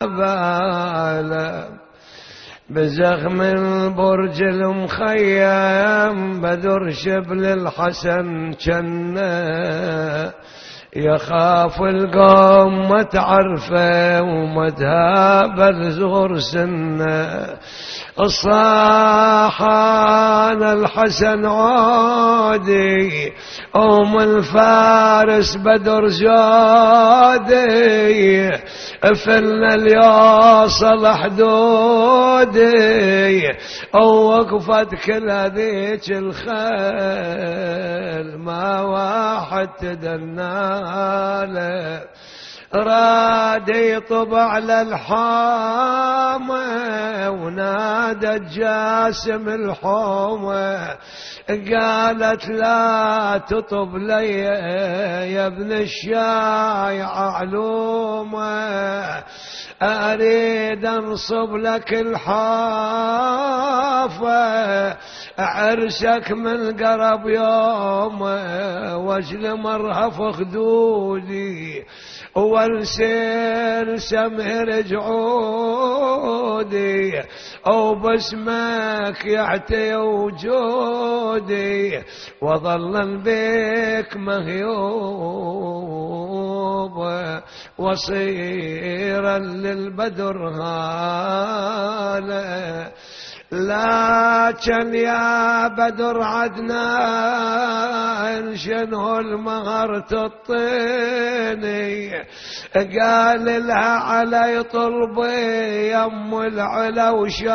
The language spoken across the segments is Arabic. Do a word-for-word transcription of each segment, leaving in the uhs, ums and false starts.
باله بزخم البرج المخيم بدر شبل الحسن جنة يخاف القوم ما تعرفه وما تهاب زغر سنه الصاحان الحسن عودي أم الفارس بدر جودي فلنا اليوصل حدودي أو وقفت كل هذيك الخيل ما واحد تدناله راد يطب على الحامة ونادى جاسم الحومة قالت لا تطب لي يا ابن الشايع علومة أريد أنصب لك الحافة عرسك من قرب يوم وجل مرهف خدودي والسير سمر جعودي أو باسمك يعتي وجودي وظلا بك مغيوب وصيرا للبدر هاله لكن يا بدر عدنان شنو المهر تطيني قال لها علي طلبي يم العلا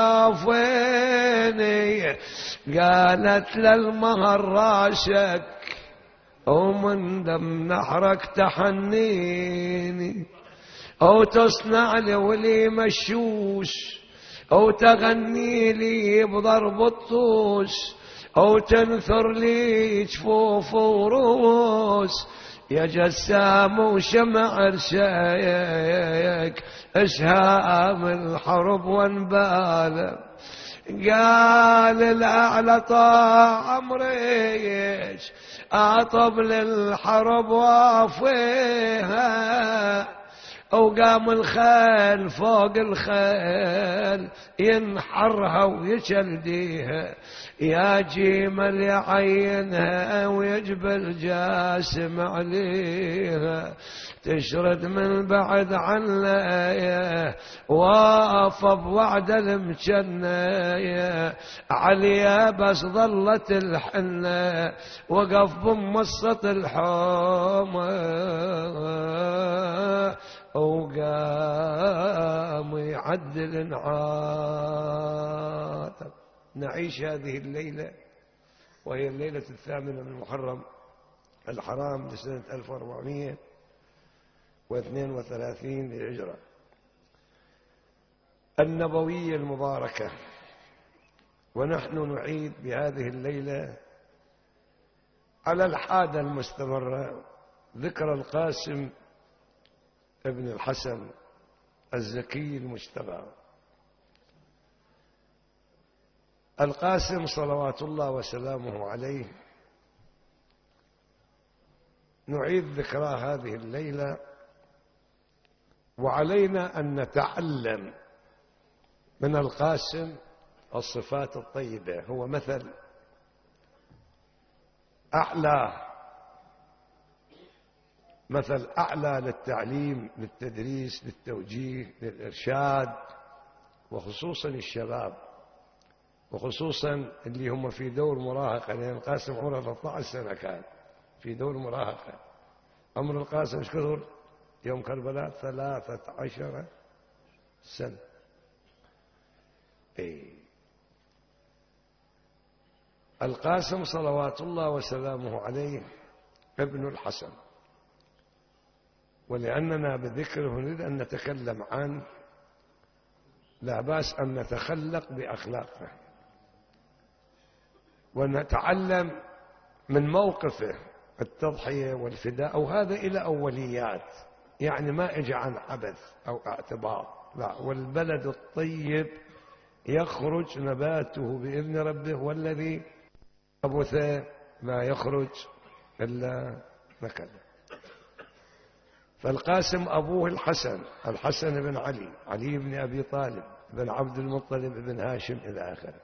وشافيني قالت للمهر راسك ومن دم نحرك تحنيني او تصنع لي ولي مشوش أو تغني لي بضرب الطوس أو تنثر لي جفوف وروس يا جسام وشمع رشايك أشهام الحرب وانبال قال الأعلى طاع عمريش أطب للحرب وافيها وقام الخيل فوق الخيل ينحرها ويشلديها يا جيمل يعينها ويجبل جاسم عليها تشرد من بعد عنها واقف بوعد المجنة عليا بس ظلت الحنة وقف بمصة الحومة وقام يعدل نعاتب. نعيش هذه الليلة وهي الليلة الثامنة من محرم الحرام لسنة ألف وأربعمائة واثنين وثلاثين للهجرة النبوية المباركة، ونحن نعيد بهذه الليلة على الحادة المستمرة ذكر القاسم ابن الحسن الزكي المجتبى. القاسم صلوات الله وسلامه عليه نعيد ذكراه هذه الليلة، وعلينا أن نتعلم من القاسم الصفات الطيبة. هو مثل أعلى، مثل أعلى للتعليم، للتدريس، للتوجيه، للإرشاد، وخصوصا الشباب، وخصوصا اللي هم في دور مراهقة، لأن القاسم عمره ثلاثة عشر سنة كان في دور مراهقة. عمر القاسم ايش كثر يوم كربلاء؟ ثلاثة عشر سنة. اي القاسم صلوات الله وسلامه عليه ابن الحسن، ولأننا بذكره نريد أن نتكلم عنه لا بأس أن نتخلق بأخلاقه ونتعلم من موقفه التضحية والفداء، وهذا إلى أوليات، يعني ما إجى عن عبث أو اعتبار، لا، والبلد الطيب يخرج نباته بإذن ربه، والذي خبث لا يخرج إلا نكدا. فالقاسم أبوه الحسن، الحسن بن علي، علي بن أبي طالب بن عبد المطلب بن هاشم إلى آخره.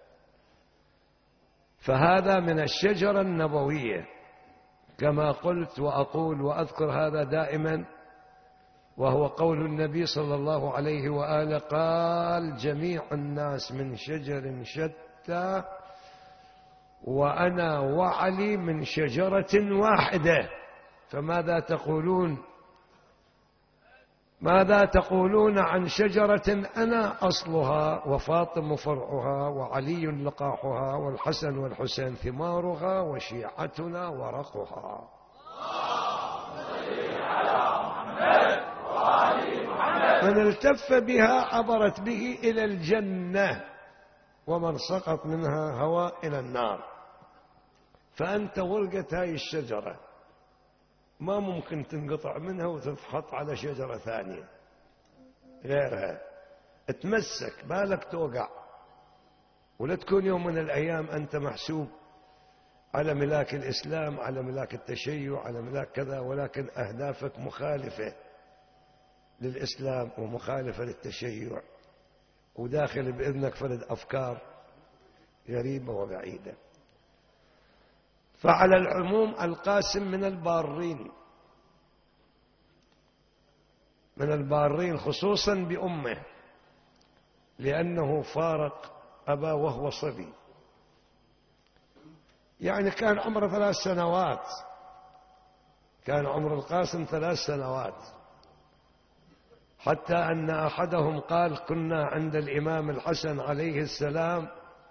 فهذا من الشجرة النبوية كما قلت وأقول وأذكر هذا دائما، وهو قول النبي صلى الله عليه وآله قال: جميع الناس من شجر شتى وأنا وعلي من شجرة واحدة. فماذا تقولون ماذا تقولون عن شجرة أنا أصلها وفاطم فرعها وعلي لقاحها والحسن والحسين ثمارها وشيعتنا ورقها. من التف بها عبرت به إلى الجنة ومن سقط منها هوى إلى النار. فأنت ورقة هاي الشجرة ما ممكن تنقطع منها وتتحط على شجرة ثانية غيرها، تمسك بالك توقع، ولا تكون يوم من الأيام أنت محسوب على ملاك الإسلام، على ملاك التشيع، على ملاك كذا، ولكن أهدافك مخالفة للإسلام ومخالفة للتشيع، وداخل بإذنك فرد أفكار غريبة وبعيدة. فعلى العموم القاسم من البارين، من البارين خصوصا بأمه، لأنه فارق أبا وهو صبي، يعني كان عمره ثلاث سنوات، كان عمر القاسم ثلاث سنوات، حتى أن أحدهم قال: كنا عند الإمام الحسن عليه السلام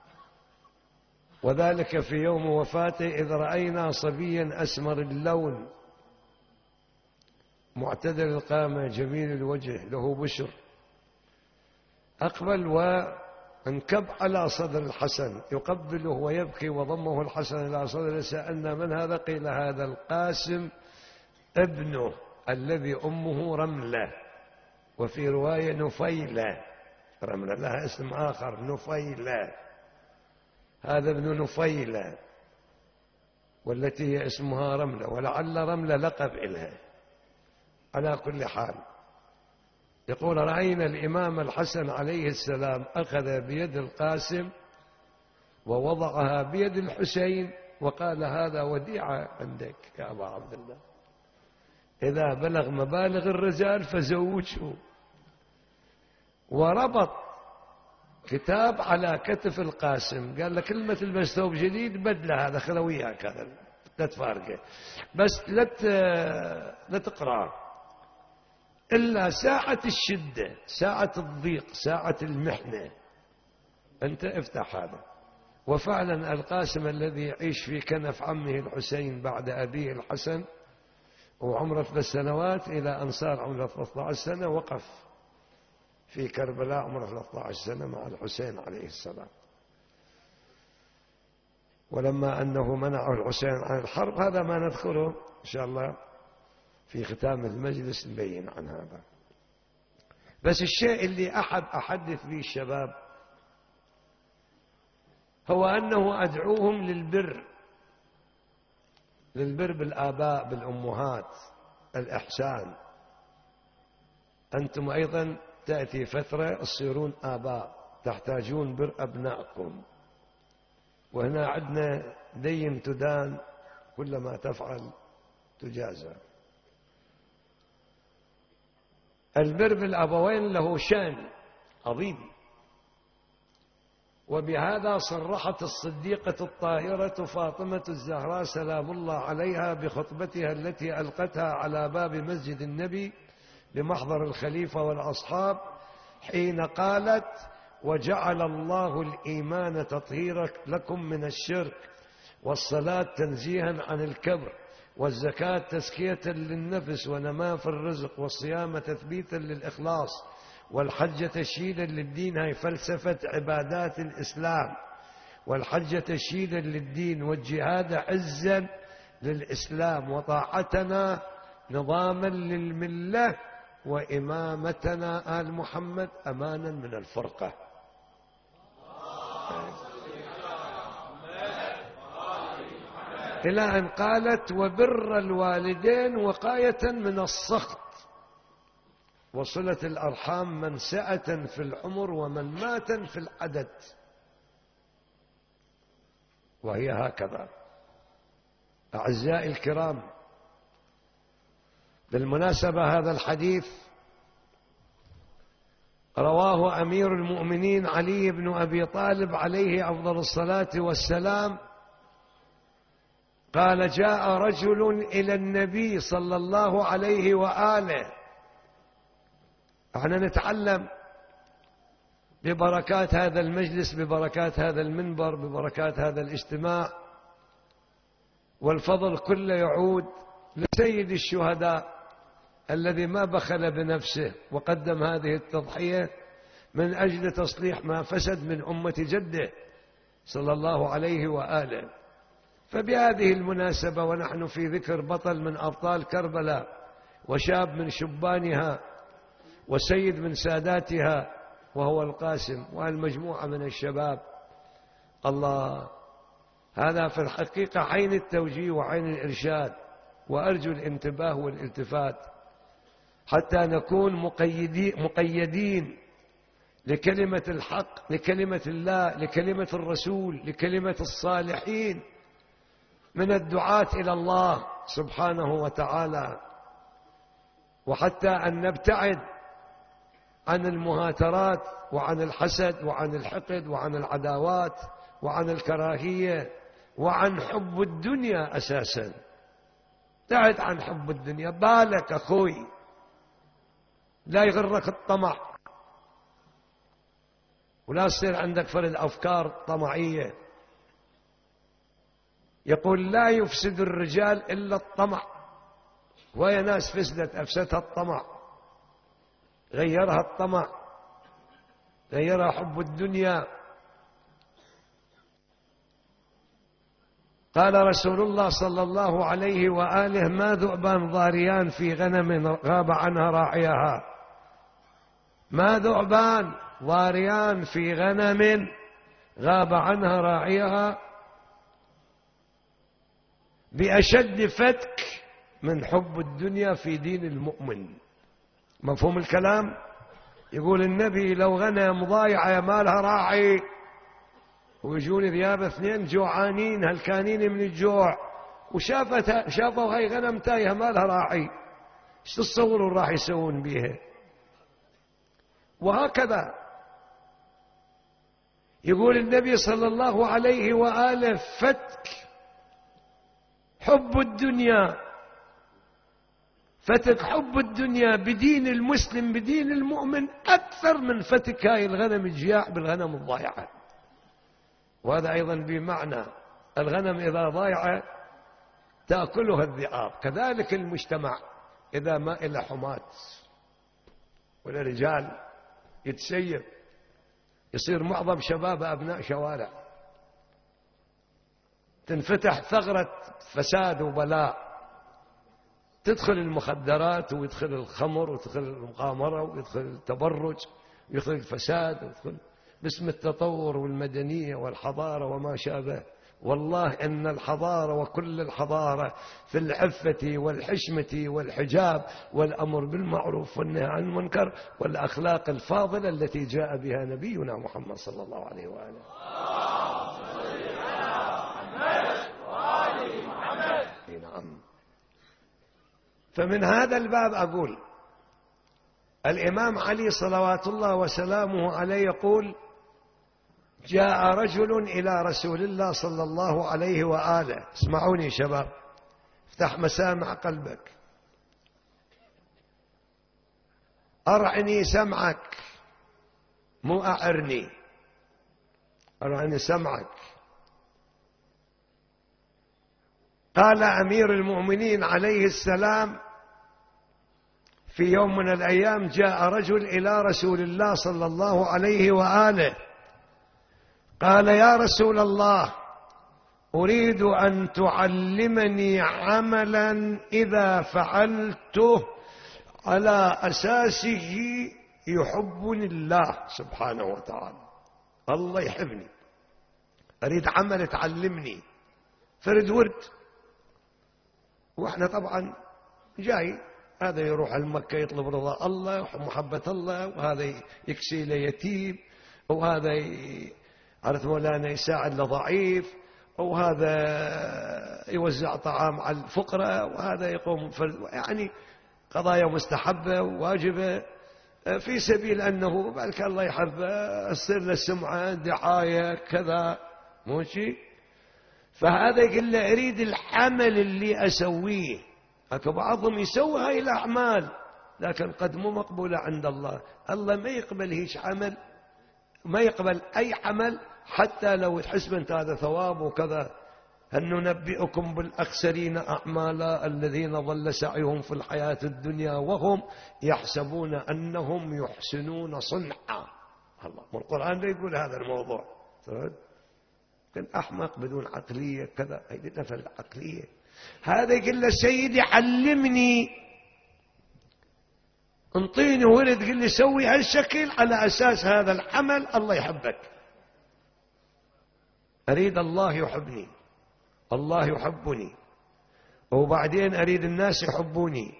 وذلك في يوم وفاته إذ رأينا صبيا أسمر اللون معتدل القامة جميل الوجه له بشر، أقبل وانكب على صدر الحسن يقبله ويبكي وضمه الحسن إلى صدره. سألنا: من هذا؟ قيل: هذا القاسم ابنه الذي أمه رملة، وفي رواية نفيلة، رملة لها اسم آخر نفيلة، هذا ابن نفيلة والتي هي اسمها رملة، ولعل رملة لقب إلها. على كل حال يقول: رأينا الإمام الحسن عليه السلام أخذ بيد القاسم ووضعها بيد الحسين وقال: هذا وديعة عندك يا أبا عبد الله، إذا بلغ مبالغ الرجال فزوجه. وربط كتاب على كتف القاسم، قال له: كلمة تلبس ثوب جديد بدله، هذا خذ وياك، هذا لا تفارقه، بس لا تقرأ إلا ساعة الشدة، ساعة الضيق، ساعة المحنة، أنت افتح هذا. وفعلا القاسم الذي يعيش في كنف عمه الحسين بعد أبيه الحسن وعمره ثلاث سنوات إلى أن صار عمره ثلاثة عشر سنة، وقف في كربلاء عمره ثلاثة عشر سنة مع الحسين عليه السلام. ولما أنه منعه الحسين عن الحرب، هذا ما نذكره إن شاء الله في ختام المجلس نبين عن هذا. بس الشيء اللي أحب أحدث به الشباب هو أنه أدعوهم للبر، للبر بالآباء بالأمهات، الإحسان. أنتم أيضا تأتي فترة تصيرون آباء، تحتاجون بر أبنائكم، وهنا عندنا دين تدان، كلما تفعل تجازى. البر بالأبوين له شأن عظيم، وبهذا صرحت الصديقة الطاهرة فاطمة الزهراء سلام الله عليها بخطبتها التي ألقتها على باب مسجد النبي لمحضر الخليفة والأصحاب، حين قالت: وجعل الله الإيمان تطهيرا لكم من الشرك، والصلاة تنزيها عن الكبر، والزكاة تزكية للنفس ونماء في الرزق، والصيام تثبيتا للإخلاص، والحج تشييدا للدين، هي فلسفة عبادات الإسلام، والحج تشييدا للدين، والجهاد عزا للإسلام، وطاعتنا نظاما للملة، وإمامتنا آل محمد أمانا من الفرقة. إلى أن قالت: وبر الوالدين وقاية من السخط وصلة الأرحام منسأة في العمر ومنماة في العدد، وهي هكذا. أعزائي الكرام، بالمناسبة هذا الحديث رواه أمير المؤمنين علي بن أبي طالب عليه أفضل الصلاة والسلام، قال: جاء رجل إلى النبي صلى الله عليه وآله. احنا نتعلم ببركات هذا المجلس، ببركات هذا المنبر، ببركات هذا الاجتماع، والفضل كله يعود لسيد الشهداء الذي ما بخل بنفسه وقدم هذه التضحية من أجل تصليح ما فسد من أمة جده صلى الله عليه وآله. فبهذه المناسبة ونحن في ذكر بطل من أبطال كربلاء، وشاب من شبانها، وسيد من ساداتها، وهو القاسم، والمجموعة من الشباب، الله، هذا في الحقيقة عين التوجيه وعين الإرشاد، وأرجو الانتباه والالتفات حتى نكون مقيدين, مقيدين لكلمة الحق، لكلمة الله، لكلمة الرسول، لكلمة الصالحين من الدعاة إلى الله سبحانه وتعالى، وحتى أن نبتعد عن المهاترات وعن الحسد وعن الحقد وعن العداوات وعن الكراهية وعن حب الدنيا أساسا. ابتعد عن حب الدنيا، بالك أخوي، لا يغرك الطمع، ولا تصير عندك فرد أفكار طمعية. يقول: لا يفسد الرجال إلا الطمع، وهي ناس فسدت أفسدها الطمع، غيرها الطمع، غيرها حب الدنيا. قال رسول الله صلى الله عليه وآله: ما ذؤبان ضاريان في غنم غاب عنها راعيها. ما ذؤبان ضاريان في غنم غاب عنها راعيها بأشد فتك من حب الدنيا في دين المؤمن. مفهوم الكلام؟ يقول النبي: لو غنم ضايعة ما لها راعي، ويجون ذياب اثنين جوعانين هلكانين من الجوع، وشافت شافوا هاي غنم تايهة ما لها راعي، ايش تتصوروا راح يسوون بيها؟ وهكذا يقول النبي صلى الله عليه وآله: فتك حب الدنيا، فتك حب الدنيا بدين المسلم، بدين المؤمن، أكثر من فتك هاي الغنم الجياع بالغنم الضائعة. وهذا أيضا بمعنى الغنم إذا ضايعة تأكلها الذئاب، كذلك المجتمع إذا ما إلى حماة والرجال يتسيب، يصير معظم شباب أبناء شوارع، تنفتح ثغرة فساد وبلاء، تدخل المخدرات ويدخل الخمر ويدخل المغامرة ويدخل التبرج ويدخل الفساد ويدخل باسم التطور والمدنية والحضارة وما شابه. والله إن الحضارة وكل الحضارة في العفة والحشمة والحجاب والأمر بالمعروف والنهي عن المنكر والأخلاق الفاضلة التي جاء بها نبينا محمد صلى الله عليه وآله. نعم. فمن هذا الباب أقول الإمام علي صلوات الله وسلامه عليه يقول: جاء رجل إلى رسول الله صلى الله عليه وآله. اسمعوني شباب، افتح مسامع قلبك، أرعني سمعك، مو أعرني، أرعني سمعك. قال أمير المؤمنين عليه السلام: في يوم من الأيام جاء رجل إلى رسول الله صلى الله عليه وآله، قال: يا رسول الله، أريد أن تعلمني عملا إذا فعلته على أساسه يحبني الله سبحانه وتعالى. الله يحبني، أريد عمل تعلمني، فرد ورد. وإحنا طبعا جاي هذا يروح المكة يطلب رضا الله ومحبة الله، وهذا يكسي ليتيم، وهذا عرفت مولانا يساعد لضعيف، وهذا يوزع طعام على الفقراء، وهذا يقوم يعني قضايا مستحبة وواجبة في سبيل أنه بلك الله يحب أصير له سمعة دعاية كذا موشي. فهذا يقول له أريد العمل اللي أسويه. أكو بعضهم يسوي هاي الأعمال لكن قد مو مقبولة عند الله. الله ما يقبل هيش عمل، ما يقبل أي عمل حتى لو تحسب أنت هذا ثواب وكذا. هل ننبئكم بالأخسرين أعمالا الذين ضل سعيهم في الحياة الدنيا وهم يحسبون أنهم يحسنون صنعا. الله والقرآن لا يقول هذا الموضوع. كان أحمق بدون عقلية كذا، هي نفى العقلية. هذا يقول له سيدي علمني، انطيني ولد قل لي سوي هالشكل على أساس هذا العمل الله يحبك. أريد الله يحبني، الله يحبني، وبعدين أريد الناس يحبوني،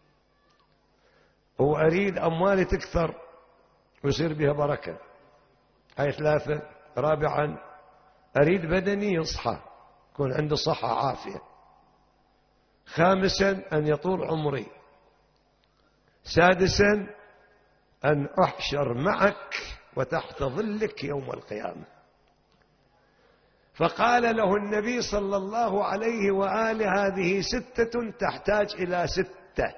وأريد أموالي تكثر ويصير بها بركة. هاي ثلاثة. رابعا أريد بدني يصحى، يكون عنده صحة عافية. خامسا أن يطول عمري. سادسا أن أحشر معك وتحت ظلك يوم القيامة. فقال له النبي صلى الله عليه وآله هذه ستة تحتاج إلى ستة،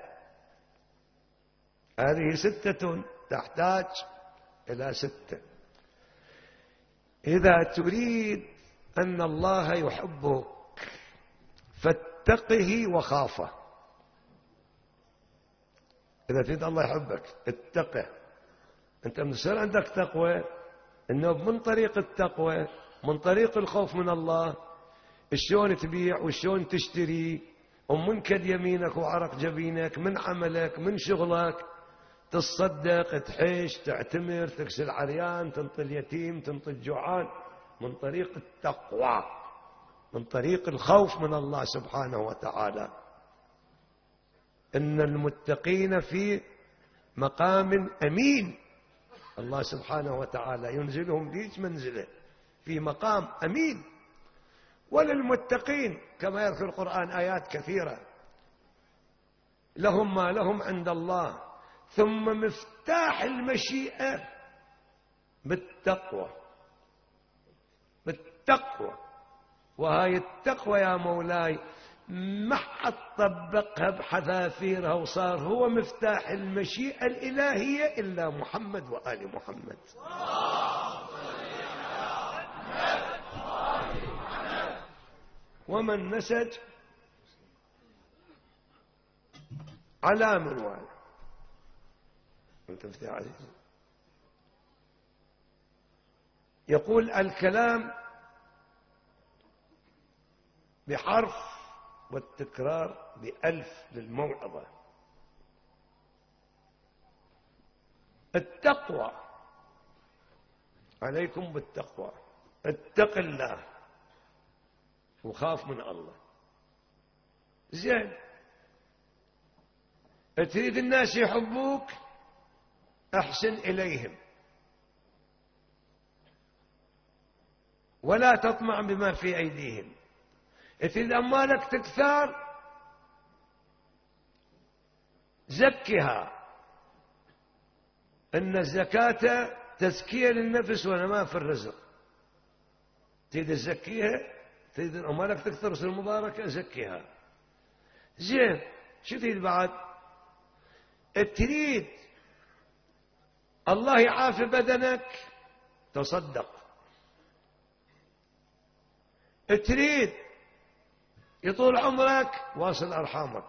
هذه ستة تحتاج إلى ستة. إذا تريد أن الله يحبك فاتقه وخافه. إذا تريد الله يحبك اتقه. أنت مصير عندك تقوى، إنه من طريق التقوى، من طريق الخوف من الله، شلون تبيع وشلون تشتري، ومن كد يمينك وعرق جبينك، من عملك من شغلك، تصدق تحش تعتمر تكسل عريان تنطي اليتيم تنطي الجوعان، من طريق التقوى، من طريق الخوف من الله سبحانه وتعالى. إن المتقين في مقام أمين. الله سبحانه وتعالى ينزلهم ليش منزله في مقام أمين. وللمتقين كما يذكر القرآن آيات كثيرة لهم ما لهم عند الله. ثم مفتاح المشيئة بالتقوى، بالتقوى. وهاي التقوى يا مولاي ما حد طبقها بحذافيرها وصار هو مفتاح المشيئة الإلهية إلا محمد وآل محمد. ومن نسج على منوال. يقول الكلام بحرف والتكرار بألف للموعظة. التقوى، عليكم بالتقوى، اتق الله وخاف من الله. زين، تريد الناس يحبوك احسن إليهم ولا تطمع بما في أيديهم. تريد أموالك تكثر زكها، إن الزكاة تزكية للنفس ونماء في الرزق. تريد تزكيها، تريد أموالك تكثر وتصير مباركة زكيها. زين، شو تريد بعد؟ تريد الله يعافي بدنك تصدق. تريد يطول عمرك واصل أرحامك.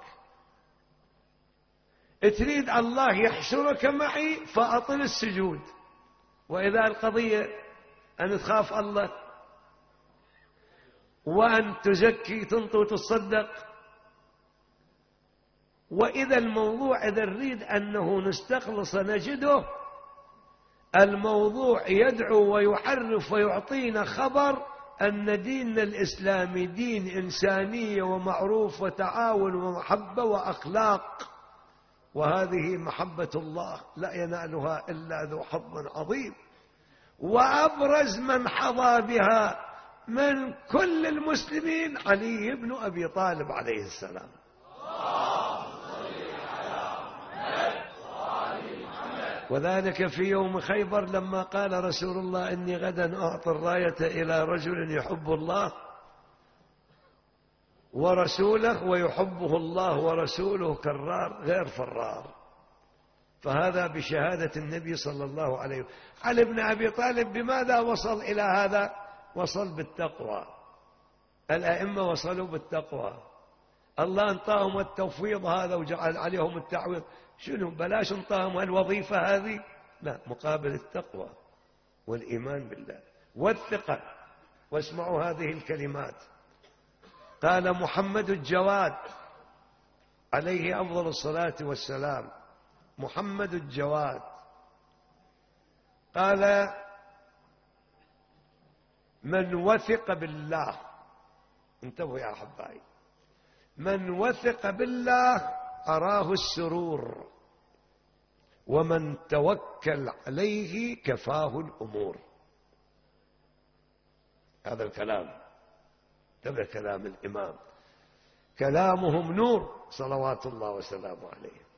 تريد الله يحشرك معي فأطل السجود. وإذا القضية أن تخاف الله وأن تزكي تنطي وتصدق. وإذا الموضوع إذا نريد أنه نستخلص نجده الموضوع يدعو ويحرف ويعطينا خبر أن ديننا الإسلامي دين إنسانية ومعروف وتعاون ومحبة وأخلاق. وهذه محبة الله لا ينالها إلا ذو حظ عظيم. وأبرز من حظى بها من كل المسلمين علي بن أبي طالب عليه السلام. وذلك في يوم خيبر لما قال رسول الله إني غدا أعطي الراية إلى رجل يحب الله ورسوله ويحبه الله ورسوله كرار غير فرار. فهذا بشهادة النبي صلى الله عليه وسلم. علي بن أبي طالب بماذا وصل إلى هذا؟ وصل بالتقوى. الأئمة وصلوا بالتقوى. الله انطاهم التوفيض هذا وجعل عليهم التعويض. شنو بلاش انطاهم الوظيفة هذه؟ لا، مقابل التقوى والإيمان بالله والثقة. واسمعوا هذه الكلمات. قال محمد الجواد عليه أفضل الصلاة والسلام، محمد الجواد قال: من وثق بالله، انتبهوا يا أحبائي، من وثق بالله أراه السرور، ومن توكل عليه كفاه الأمور. هذا الكلام تبع كلام الإمام، كلامهم نور صلوات الله وسلامه عليه،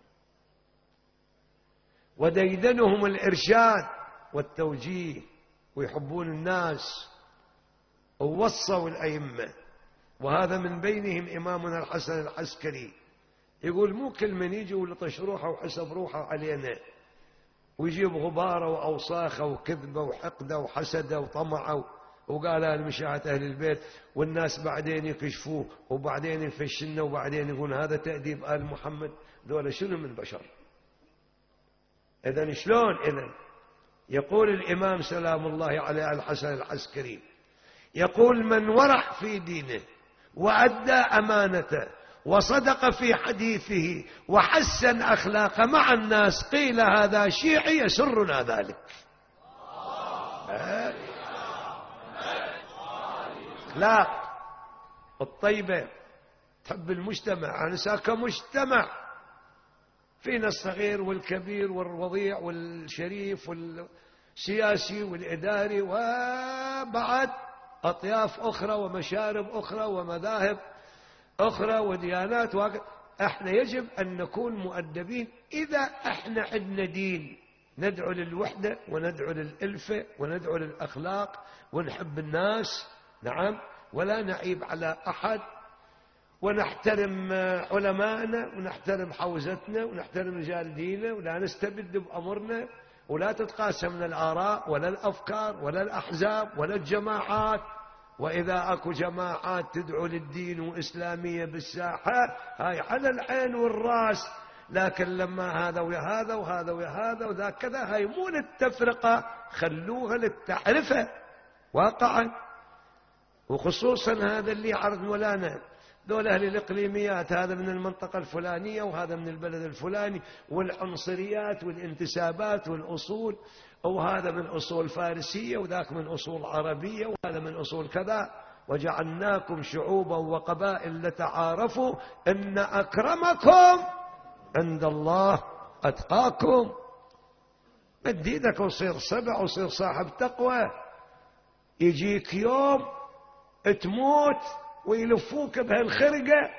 وديدنهم الإرشاد والتوجيه، ويحبون الناس ووصوا الأئمة. وهذا من بينهم إمامنا الحسن العسكري يقول: مو كل من يجي ولطش روحه وحسب روحه علينا ويجيب غباره وأوساخه وكذبه وحقده وحسده وطمعه وقال أنا مشاعة أهل البيت، والناس بعدين يكشفوه وبعدين يفشلنا وبعدين يقول هذا تأديب آل محمد. ذولا شنو من بشر؟ إذن شلون؟ إذن يقول الإمام سلام الله عليه الحسن العسكري، يقول: من ورع في دينه وأدى أمانته وصدق في حديثه وحسن أخلاقه مع الناس قيل هذا شيعي يسرنا ذلك. أخلاق الطيبة، تحب المجتمع. أنا ساكن مجتمع فينا الصغير والكبير والوضيع والشريف والسياسي والإداري، وبعد أطياف أخرى ومشارب أخرى ومذاهب أخرى وديانات وهكذا. احنا يجب أن نكون مؤدبين. إذا احنا عندنا دين ندعو للوحدة وندعو للألفة وندعو للأخلاق ونحب الناس، نعم، ولا نعيب على أحد، ونحترم علماءنا ونحترم حوزتنا ونحترم رجال ديننا، ولا نستبد بأمرنا، ولا تتقاسمنا الآراء ولا الأفكار ولا الأحزاب ولا الجماعات. وإذا أكو جماعات تدعو للدين وإسلامية بالساحة هاي على العين والرأس، لكن لما هذا ويا هذا وهذا ويا هذا وذا كذا، هاي مو للتفرقة، خلوها للتعرفة واقعا. وخصوصا هذا اللي عرض ولانا دول أهل الإقليميات، هذا من المنطقة الفلانية وهذا من البلد الفلاني، والعنصريات والانتسابات والأصول، وهذا من أصول فارسية وذاك من أصول عربية وهذا من أصول كذا. وجعلناكم شعوبا وقبائل لتعارفوا إن أكرمكم عند الله أتقاكم. مد ايدك وصير سبع وصير صاحب تقوى. يجيك يوم تموت ويلفوك بهالخرقة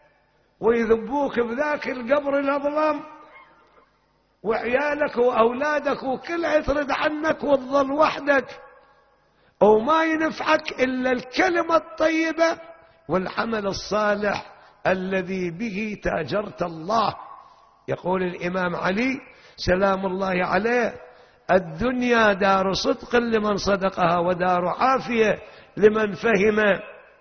ويذبوك بذاك القبر الأظلم، وعيالك وأولادك وكلها يطرد عنك وتظل وحدك، وما ينفعك إلا الكلمة الطيبة والعمل الصالح الذي به تاجرت الله. يقول الإمام علي سلام الله عليه: الدنيا دار صدق لمن صدقها ودار عافية لمن فهم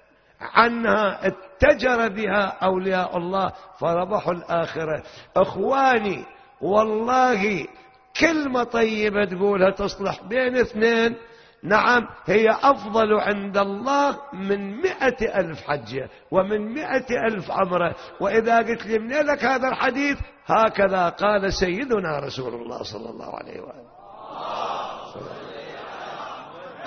عنها اتجر بها أولياء الله فربحوا الآخرة. أخواني والله كلمة طيبة تقولها تصلح بين اثنين، نعم، هي أفضل عند الله من مئة ألف حجة ومن مئة ألف عمرة. وإذا قلت لي من لك هذا الحديث؟ هكذا قال سيدنا رسول الله صلى الله عليه وآله.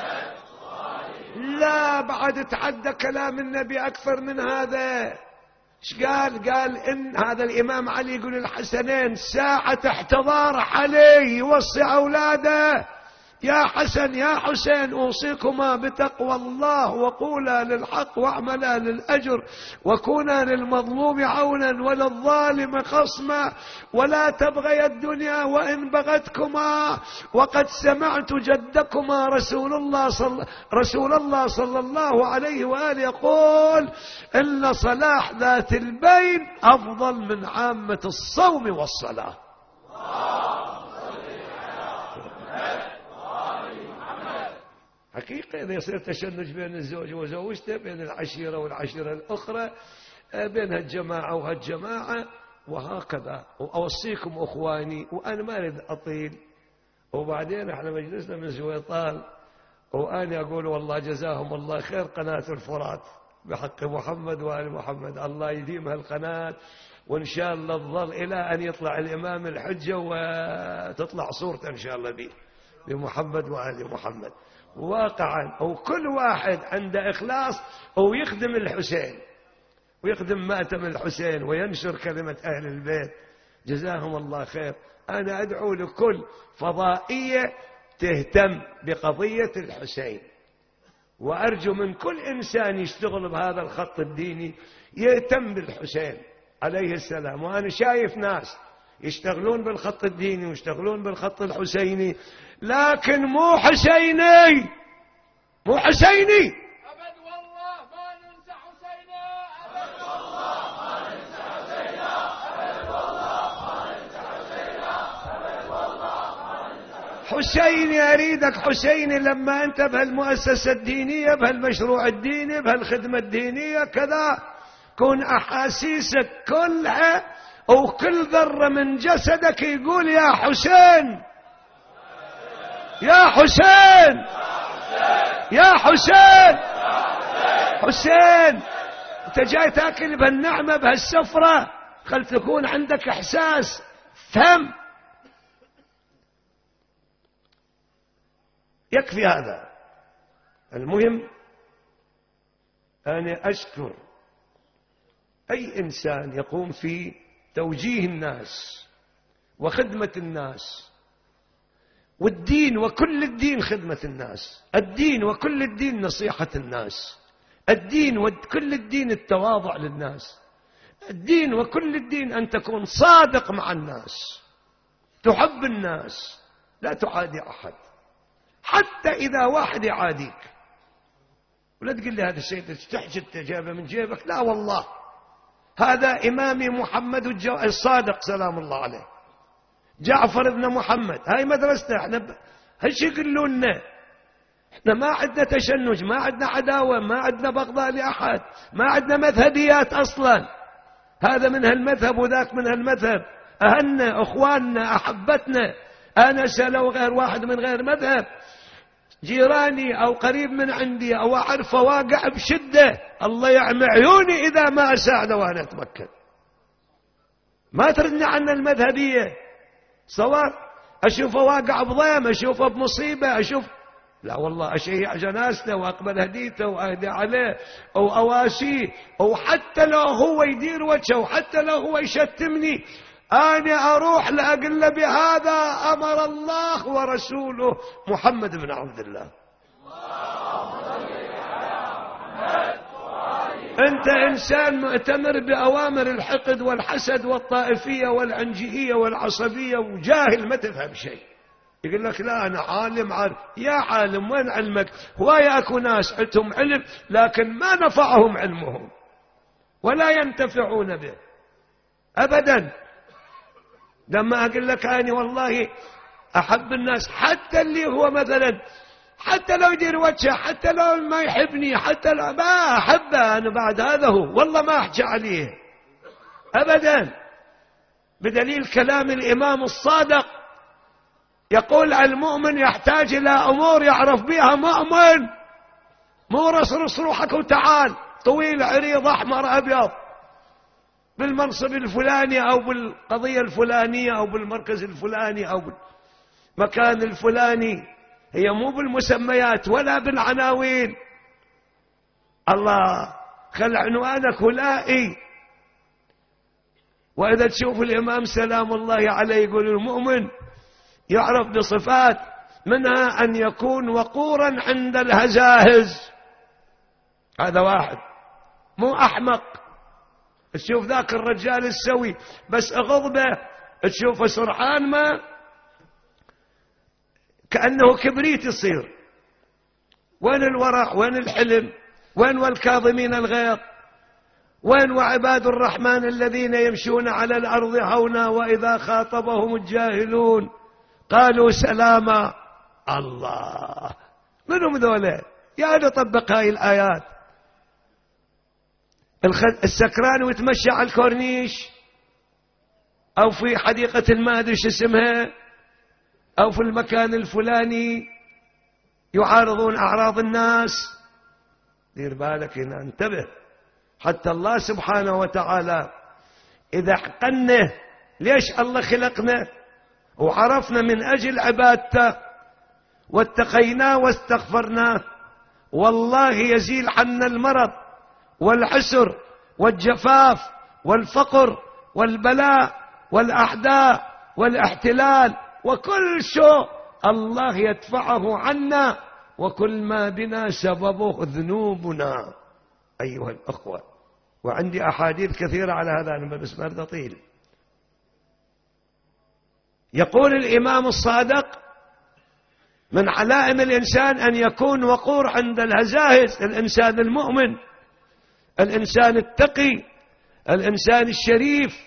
لا بعد تعدى كلام النبي أكثر من هذا. ايش قال؟ قال إن هذا الإمام علي يقول الحسنين ساعة احتضار علي يوصي أولاده: يا حسن يا حسين أوصيكما بتقوى الله وقولا للحق واعملا للأجر وكونا للمظلوم عونا وللظالم خصما ولا تبغي الدنيا وإن بغتكما، وقد سمعت جدكما رسول الله صلى, رسول الله صلى الله عليه وآله يقول: إن صلاح ذات البين أفضل من عامة الصوم والصلاة. حقيقة إذا يصير تشنج بين الزوج وزوجته، بين العشيرة والعشيرة الأخرى، بين هالجماعة وهالجماعة، وهكذا. وأوصيكم أخواني، وأنا ما أريد أطيل، وبعدين احنا مجلسنا من زويطان، وأنا أقول والله جزاهم الله خير قناة الفرات بحق محمد وآل محمد، الله يديم هالقناة، وإن شاء الله تظل إلى أن يطلع الإمام الحجة وتطلع صورته إن شاء الله به بمحمد وآل محمد. واقعا وكل واحد عنده إخلاص ويخدم الحسين ويخدم مأتم الحسين وينشر كلمة أهل البيت، جزاهم الله خير. أنا أدعو لكل فضائية تهتم بقضية الحسين، وأرجو من كل إنسان يشتغل بهذا الخط الديني يهتم بالحسين عليه السلام. وأنا شايف ناس يشتغلون بالخط الديني ويشتغلون بالخط الحسيني، لكن مو حسيني، مو حسيني. أبد والله ما ننسى حسينا، أبد والله ما ننسى حسينا، أبد والله ما ننسى حسينا، أبد والله ما ننسى حسيني. أريدك حسيني لما أنت بهالمؤسسة الدينية، بهالمشروع الديني، بهالخدمة الدينية كذا، كون أحاسيسك كلها وكل ذرة من جسدك يقول يا حسين يا حسين يا حسين. حسين انت جاي تاكل بهالنعمة بهالسفرة، خل تكون عندك احساس فهم. يكفي هذا. المهم أنا أشكر أي إنسان يقوم في توجيه الناس وخدمة الناس، والدين وكل الدين خدمة الناس، الدين وكل الدين نصيحة الناس، الدين وكل الدين التواضع للناس، الدين وكل الدين أن تكون صادق مع الناس، تحب الناس، لا تعادي أحد حتى إذا واحد يعاديك. ولا تقول لي هذا الشيء تحجد تجابه من جيبك، لا والله هذا إمامي محمد الصادق سلام الله عليه، جعفر بن محمد، هاي مدرسته. احنا ب... هالش يقولوا لنا احنا ما عندنا تشنج، ما عندنا عداوة، ما عندنا بغضاء لأحد، ما عندنا مذهبيات أصلا، هذا من هالمذهب وذاك من هالمذهب، أهلنا أخواننا أحبتنا، أنس لو غير واحد من غير مذهب، جيراني أو قريب من عندي أو أعرفه واقع بشدة، الله يعمي عيوني إذا ما أساعده وأنا أتمكن. ما تردني عن المذهبية صور، أشوفه واقع بضيم، أشوفه بمصيبة، أشوف لا والله أشيع جنازته وأقبل هديته وأهدي عليه أو أواسيه، أو حتى لو هو يدير وجهه وحتى لو هو يشتمني، أنا أروح لأقل بهذا أمر الله ورسوله محمد بن عبد الله. أنت إنسان مؤتمر بأوامر الحقد والحسد والطائفية والعنجهية والعصبية وجاهل ما تفهم شيء، يقول لك لا أنا عالم عارف. يا عالم وين علمك؟ هواية أكو ناس عندهم علم لكن ما نفعهم علمهم ولا ينتفعون به أبدا. لما أقول لك أنا والله أحب الناس، حتى اللي هو مثلا حتى لو يدير وجهه، حتى لو ما يحبني، حتى لو ما أحبه أنا بعد هذا هو والله ما أحكي عليه أبدا، بدليل كلام الإمام الصادق يقول المؤمن يحتاج إلى أمور يعرف بها مؤمن، مو رصرص روحك وتعال طويل عريض أحمر أبيض بالمنصب الفلاني أو بالقضية الفلانية أو بالمركز الفلاني أو بالمكان الفلاني، هي مو بالمسميات ولا بالعناوين. الله خل عنوانك ولائي وإذا تشوف الإمام سلام الله عليه يقول المؤمن يعرف بصفات، منها أن يكون وقورا عند الهزائز. هذا واحد مو أحمق، تشوف ذاك الرجال السوي بس أغضبه تشوفه سرحان ما كأنه كبريت يصير. وين الورع؟ وين الحلم؟ وين والكاظمين الغيظ؟ وين وعباد الرحمن الذين يمشون على الأرض هونا وإذا خاطبهم الجاهلون قالوا سلاما؟ الله، منهم ذولا؟ يا نطبق هاي الآيات. السكران ويتمشى على الكورنيش أو في حديقة ما أدري شو اسمها أو في المكان الفلاني يعارضون أعراض الناس. دير بالك هنا، انتبه. حتى الله سبحانه وتعالى إذا حقنه، ليش الله خلقنا وعرفنا من أجل عبادته واتقيناه واستغفرناه، والله يزيل عنا المرض والعسر والجفاف والفقر والبلاء والأعداء والاحتلال وكل شيء الله يدفعه عنا، وكل ما بنا سببه ذنوبنا أيها الأخوة. وعندي أحاديث كثيرة على هذا، أنا بس ما أطيل. يقول الإمام الصادق من علائم الإنسان أن يكون وقور عند الهزائز. الإنسان المؤمن، الإنسان التقي، الإنسان الشريف،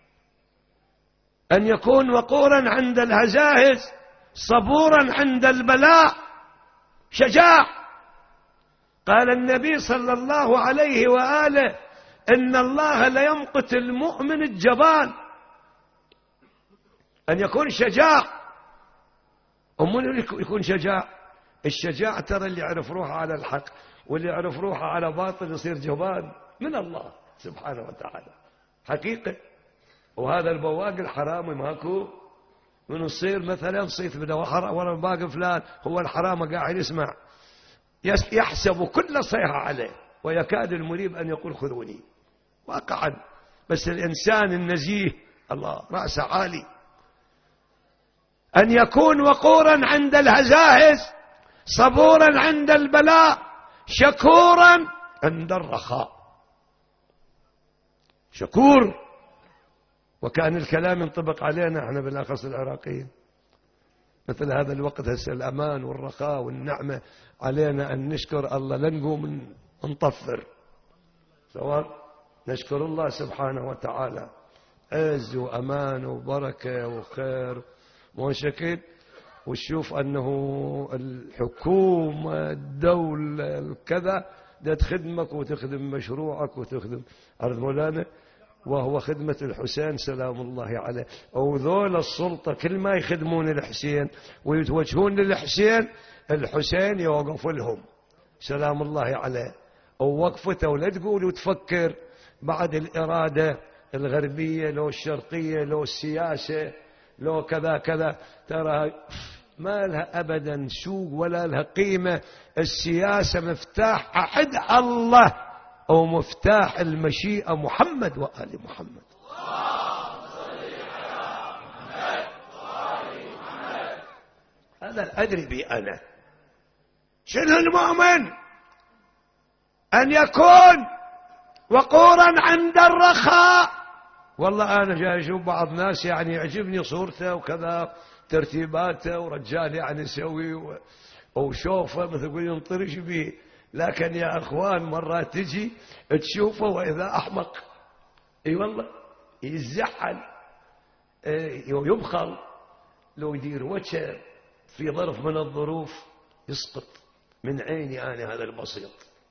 أن يكون وقورا عند الهزائز، صبورا عند البلاء، شجاع. قال النبي صلى الله عليه وآله إن الله ليمقت المؤمن الجبان. أن يكون شجاع. ومن يكون شجاع؟ الشجاع ترى اللي يعرف روحه على الحق، واللي يعرف روحه على باطل يصير جبان من الله سبحانه وتعالى حقيقة. وهذا البواق الحرامي ماكو من يصير مثلا صيت بدا ورا باقي فلان، هو الحرام قاعد يسمع يحسب كل صيحة عليه ويكاد المريب أن يقول خذوني واقعا. بس الإنسان النزيه الله رأسه عالي، أن يكون وقورا عند الهزائز، صبورا عند البلاء، شكورا عند الرخاء. شكور. وكان الكلام ينطبق علينا احنا بالأخص العراقيين مثل هذا الوقت، هسه الأمان والرخاء والنعمة علينا أن نشكر الله، لا نقوم نطفر، سواء نشكر الله سبحانه وتعالى عز وأمان وبركة وخير وشكل، وشوف أنه الحكومة الدولة الكذا دا تخدمك وتخدم مشروعك وتخدم أرض مولانا، وهو خدمة الحسين سلام الله عليه. وذول السلطة كل ما يخدمون الحسين ويتوجهون للحسين، الحسين يوقف لهم سلام الله عليه. ووقفته ولا تقول وتفكر بعد الإرادة الغربية لو الشرقية لو السياسة لو كذا كذا، ترى ما لها أبدا سوق ولا لها قيمة. السياسة مفتاح عهد الله أو مفتاح المشيئة محمد وآل محمد. هذا أدري بي أنا. شنو المؤمن؟ أن يكون وقورا عند الرخاء. والله أنا جاي أشوف بعض ناس يعني يعجبني صورته وكذا ترتيباته، ورجال يعني يسوي وشوفه مثل يقول ينطرش به، لكن يا أخوان مرات تجي تشوفه وإذا أحمق. اي والله يزعل يبخل، لو يدير وجهه في ظرف من الظروف يسقط من عيني أنا هذا البسيط.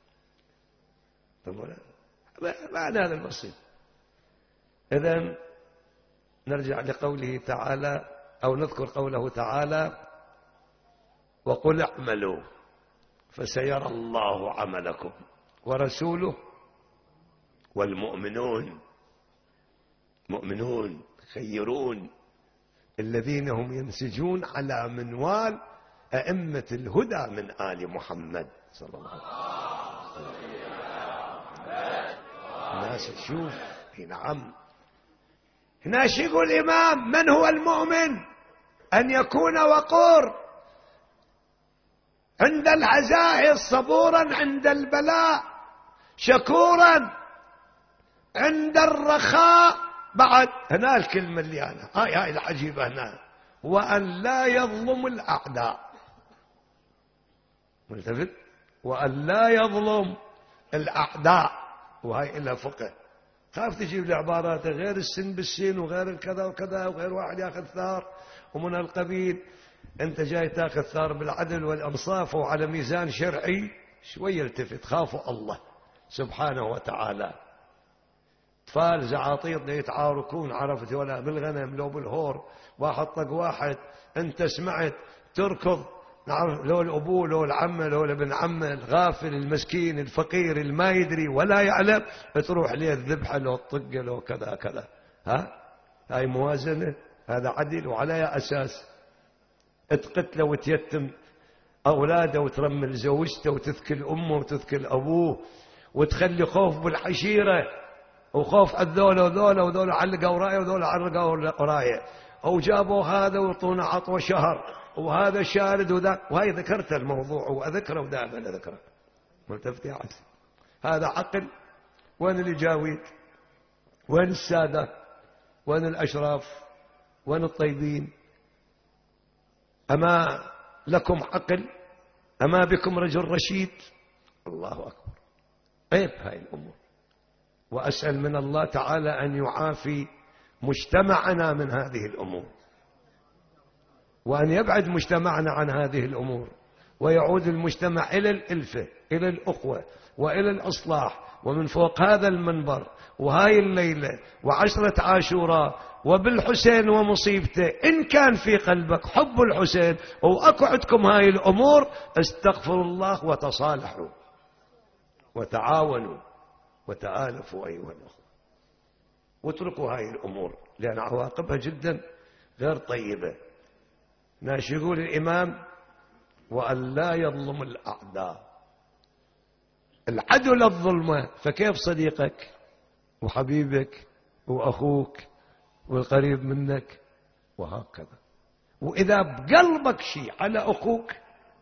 بعد هذا البسيط. إذن نرجع لقوله تعالى أو نذكر قوله تعالى وقل اعملوا فسيرى الله عملكم ورسوله والمؤمنون. مؤمنون خيرون الذين هم ينسجون على منوال أئمة الهدى من آل محمد صلى الله عليه وسلم. الناس تشوف نعم هنا شو يقول الإمام؟ من هو المؤمن؟ أن يكون وقور عند العزائر، صبورا عند البلاء، شكورا عند الرخاء. بعد هنا الكلمة اللي أنا هاي هاي العجيبة هنا، وأن لا يظلم الأعداء. ملتفت؟ وأن لا يظلم الأعداء. وهاي إلا فقه. خاف تجيب لي عبارات غير السن بالسين وغير الكذا وكذا وغير واحد ياخذ ثار ومن القبيل. انت جاي تاخذ ثار بالعدل والانصاف وعلى ميزان شرعي، شوي التفت، خافوا الله سبحانه وتعالى. اطفال زعاطيط يتعاركون، عرفت، ولا بالغنم لو بالهور، واحد طق واحد، انت سمعت تركض، نعرف لو الابوه لو العمه لو ابن عمه، الغافل المسكين الفقير اللي ما يدري ولا يعلم، تروح ليه الذبحه لو الطقه لو كذا كذا. ها هاي موازنه، هذا عدل. وعلى اساس تقتله وتيتم اولاده وترمل زوجته وتذكل امه وتذكل ابوه وتخلي خوف بالعشيره وخوف الذولا وذولا وذولا علقوا ورايه وذولا علقوا ورايه، او جابوا هذا ويعطونا عطوه شهر وهذا شارد وذا. وهي ذكرت الموضوع واذكره ودائما اذكره. ملتفت يا عزيزي؟ هذا عقل. وين اللي جاويد؟ وين الساده؟ وين الاشراف؟ وين الطيبين؟ اما لكم عقل؟ اما بكم رجل رشيد؟ الله اكبر. عيب هاي الامور. واسال من الله تعالى ان يعافي مجتمعنا من هذه الامور، وأن يبعد مجتمعنا عن هذه الأمور، ويعود المجتمع إلى الألفة، إلى الأخوة، وإلى الإصلاح. ومن فوق هذا المنبر وهاي الليلة وعشرة عاشوراء وبالحسين ومصيبته، إن كان في قلبك حب الحسين وأكو عندكم هاي الأمور، استغفروا الله وتصالحوا وتعاونوا وتآلفوا أيها الأخوة، واتركوا هاي الأمور لأن عواقبها جدا غير طيبة. ناش يقول الإمام وأن لا يظلم الأعداء. العدل الظلمة، فكيف صديقك وحبيبك وأخوك والقريب منك وهكذا. وإذا بقلبك شيء على أخوك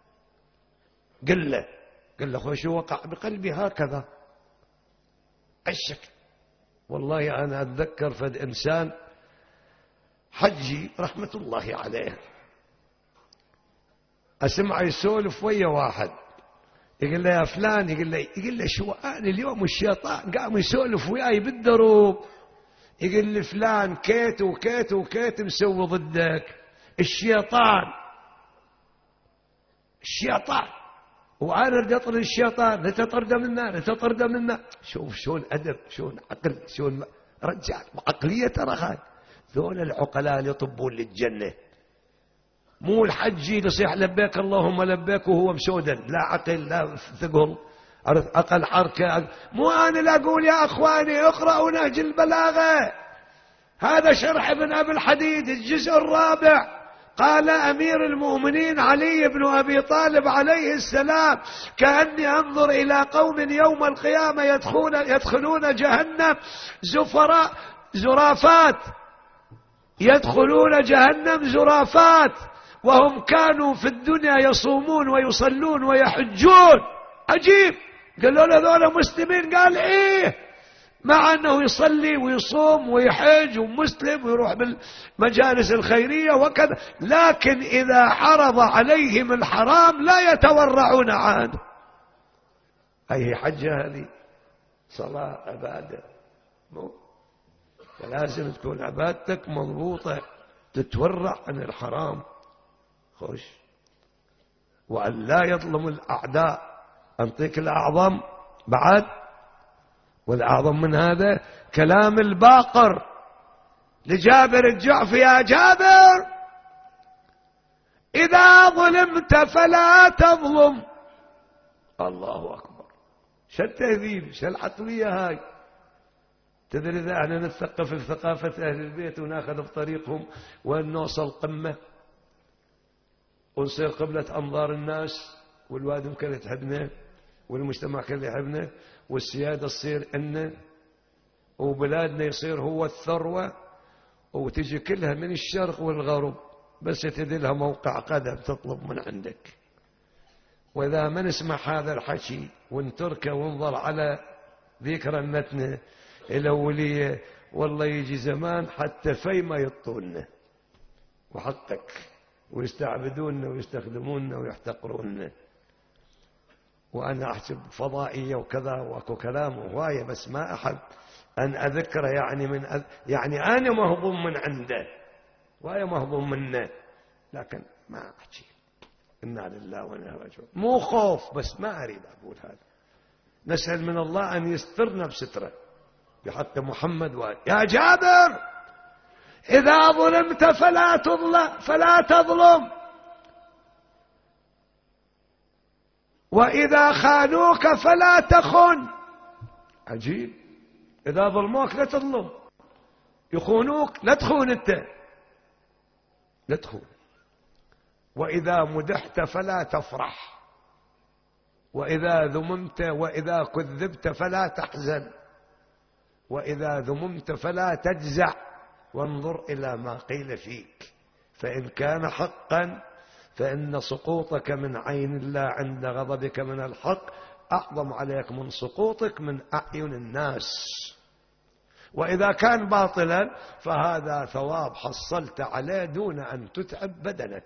قل له قل له شو وقع بقلبي هكذا الشكل. والله أنا أتذكر فد إنسان حجي رحمة الله عليه، أسمع يسولف ويا واحد يقول له يا فلان، يقول له يقول له شو أنا اليوم الشيطان قام يسولف وياي بالدروب، يقول لي فلان كيت وكيت وكيت مسوي ضدك الشيطان الشيطان وأنا ردي أطرد الشيطان، نتطرد منا نتطرد منا. شوف شلون أدب، شلون عقل، شلون رجال وعقلية. ترى هاي ذول العقلاء اللي يطبون للجنة، مو الحجي اللي يصيح لبيك اللهم لبيك وهو مسودن، لا عقل لا ثقل أقل حركة. مو أنا لا أقول يا أخواني اقرأوا نهج البلاغة، هذا شرح ابن أبي الحديد الجزء الرابع. قال أمير المؤمنين علي بن أبي طالب عليه السلام كأني أنظر إلى قوم يوم القيامة يدخلون, يدخلون جهنم زفراء زرافات، يدخلون جهنم زرافات وهم كانوا في الدنيا يصومون ويصلون ويحجون. عجيب. قالوا له ذولا مسلمين؟ قال إيه، مع أنه يصلي ويصوم ويحج ومسلم ويروح بالمجالس الخيرية وكذا، لكن إذا عرض عليهم الحرام لا يتورعون عنه. أي حجة هذه؟ صلاة عبادة، فلازم تكون عبادتك مضبوطة، تتورع عن الحرام. خوش. وأن لا يظلم الأعداء. أنطيك الأعظم بعد، والأعظم من هذا كلام الباقر لجابر الجعفي: يا جابر إذا ظلمت فلا تظلم. الله أكبر. شو التهذيب، شو العقلية هاي. تدري إذا احنا نتثقف في ثقافة أهل البيت وناخذ بطريقهم وأن نوصل قمة ونصير قبلة أنظار الناس، والوادم كله يحبنا والمجتمع كله يحبنا والسيادة تصير إنه وبلادنا يصير هو الثروة وتجي كلها من الشرق والغرب، بس تدلها موقع قدم تطلب من عندك. وإذا ما نسمع هذا الحكي ونتركه ونظل على ذكرى النتنة الأولية، والله يجي زمان حتى في ما يطولنا وحقك، ويستعبدوننا ويستخدموننا ويحتقروننا. وأنا أحسب فضائية وكذا وأكو كلام وهواية، بس ما أحب أن أذكره، يعني من أذ... يعني أنا مهضوم من عنده وهي مهضوم منه، لكن ما أحكي. إنا لله وإنا راجعون، مو خوف، بس ما أريد أقول هذا. نسأل من الله أن يسترنا بستره بحق محمد وآله. يا جابر إذا ظلمت فلا تظلم فلا تظلم، وإذا خانوك فلا تخن. عجيب، إذا ظلموك لا تظلم، يخونوك لا تخون أنت، لا تخون. وإذا مدحت فلا تفرح، وإذا ذممت وإذا كذبت فلا تحزن، وإذا ذممت فلا تجزع، وانظر إلى ما قيل فيك، فإن كان حقا فإن سقوطك من عين الله عند غضبك من الحق أعظم عليك من سقوطك من أعين الناس. وإذا كان باطلا فهذا ثواب حصلت عليه دون أن تتعب بدنك.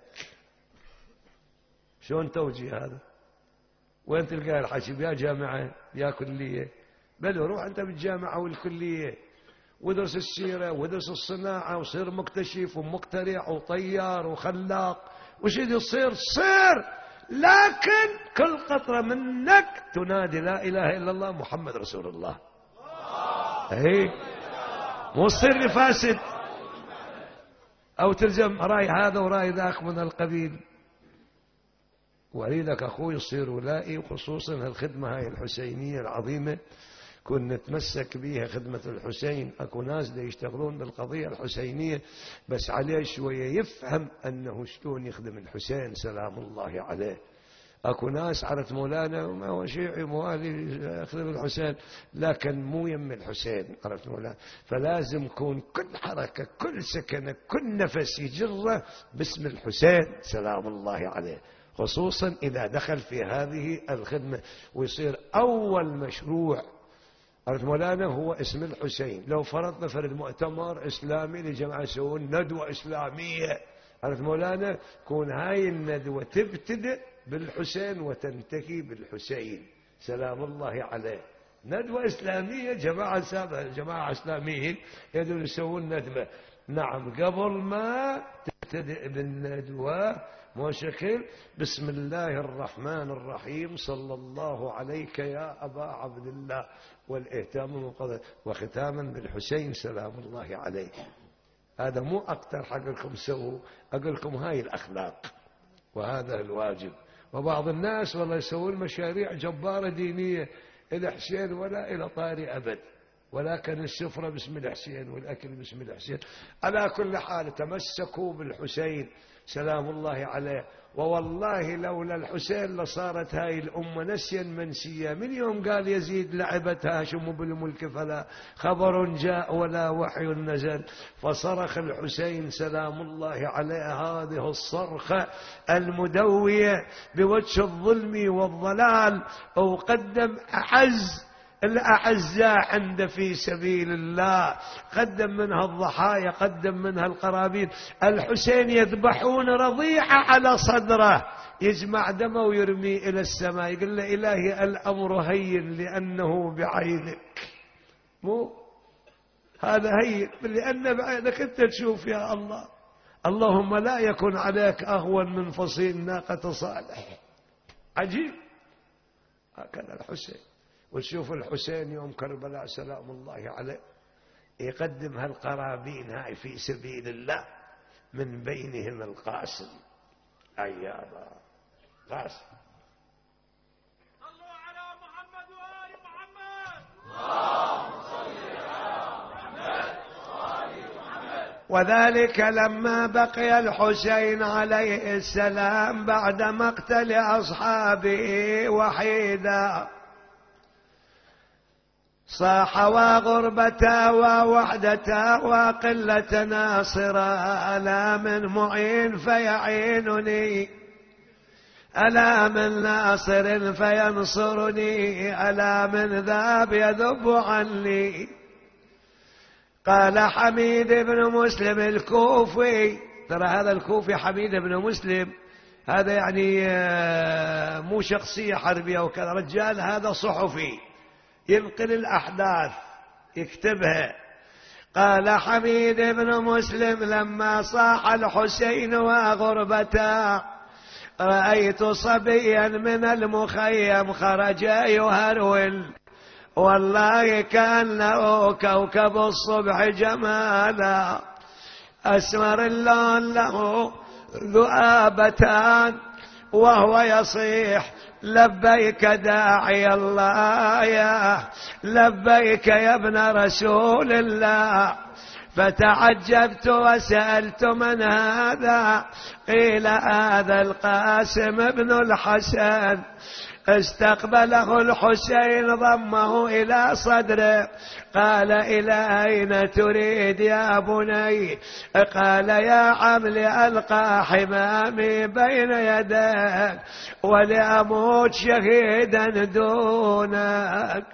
شلون توجيه هذا؟ وين تلقى الحكي؟ يا جامعة يا كلية؟ بل روح أنت بالجامعة والكلية ودرس السيرة ودرس الصناعة وصير مكتشف ومخترع وطيار وخلاق، وش يصير صير، لكن كل قطرة منك تنادي لا إله إلا الله محمد رسول الله. هي مو الصير فاسد أو تلزم رأي هذا ورأي ذاك من القبيل. وأريدك أخوي يصير ولائي، وخصوصا هالخدمة هاي الحسينية العظيمة كنا نتمسك بيها، خدمة الحسين. أكو ناس دا يشتغلون بالقضية الحسينية، بس عليه شوية يفهم أنه شلون يخدم الحسين سلام الله عليه. أكو ناس عرفت مولانا ما هو شيعي موالي يخدم الحسين، لكن مو يم الحسين، عرفت مولانا. فلازم يكون كل حركة كل سكنة كل نفس يجره باسم الحسين سلام الله عليه، خصوصا إذا دخل في هذه الخدمة ويصير أول مشروع عرفت مولانا هو اسم الحسين. لو فرضنا فرد مؤتمر إسلامي لجماعة يسوون ندوة إسلامية عرفت مولانا، كون هاي الندوة تبتدئ بالحسين وتنتهي بالحسين سلام الله عليه. ندوة إسلامية جماعة سابقة جماعة إسلاميين يدون يسوون ندوة، نعم، قبل ما تبتدئ بالندوة مو شكل بسم الله الرحمن الرحيم صلى الله عليك يا أبا عبد الله، والاهتمام وختاما بالحسين سلام الله عليه. هذا مو أكثر حقكم سووا، أقول لكم هاي الأخلاق وهذا الواجب. وبعض الناس والله يسوون مشاريع جبارة دينية إلى حسين ولا إلى طاري أبد، ولكن السفرة باسم الحسين والأكل باسم الحسين. على كل حال تمسكوا بالحسين سلام الله عليه. ووالله لولا الحسين لصارت هاي الأمة نسيا منسيا. من يوم قال يزيد لعبت هاشم بالملك فلا خبر جاء ولا وحي نزل، فصرخ الحسين سلام الله عليه هذه الصرخة المدوية بوجه الظلم والضلال، وقدم أعز الأعزاء عند في سبيل الله، قدم منها الضحايا قدم منها القرابين. الحسين يذبحون رضيعة على صدره، يجمع دمه ويرمي إلى السماء، يقول له إلهي الأمر هين لأنه بعينك، مو هذا هين لأن بعينك أنت تشوف يا الله. اللهم لا يكن عليك أهون من فصيل ناقة صالح. عجيب هكذا الحسين. وتشوف الحسين يوم كربلاء سلام الله عليه يقدم هالقرابين هاي في سبيل الله، من بينهم القاسم. أيها قاسم صلوا على محمد وآل محمد. اللهم صل على محمد وآل محمد. وذلك لما بقي الحسين عليه السلام بعد مقتل أصحابه وحيدا، صاح وغربتا ووحدتا وقلة ناصرا، ألا من معين فيعينني، ألا من ناصر فينصرني، ألا من ذاب يذب عني. قال حميد بن مسلم الكوفي، ترى هذا الكوفي حميد بن مسلم هذا يعني مو شخصية حربية وكذا، رجال هذا صحفي ينقل الأحداث يكتبها. قال حميد بن مسلم لما صاح الحسين وغربتا، رأيت صبيا من المخيم خرج يهرول، والله كأنه كوكب الصبح جمالا، أسمر اللون له ذؤابتان، وهو يصيح لبيك داعي الله، يا لبيك يا ابن رسول الله. فتعجبت وسألت من هذا؟ قيل هذا القاسم بن الحسن. استقبله الحسين ضمه إلى صدره، قال إلى أين تريد يا بني؟ قال يا عم لألقى حمامي بين يديك ولأموت شهيدا دونك.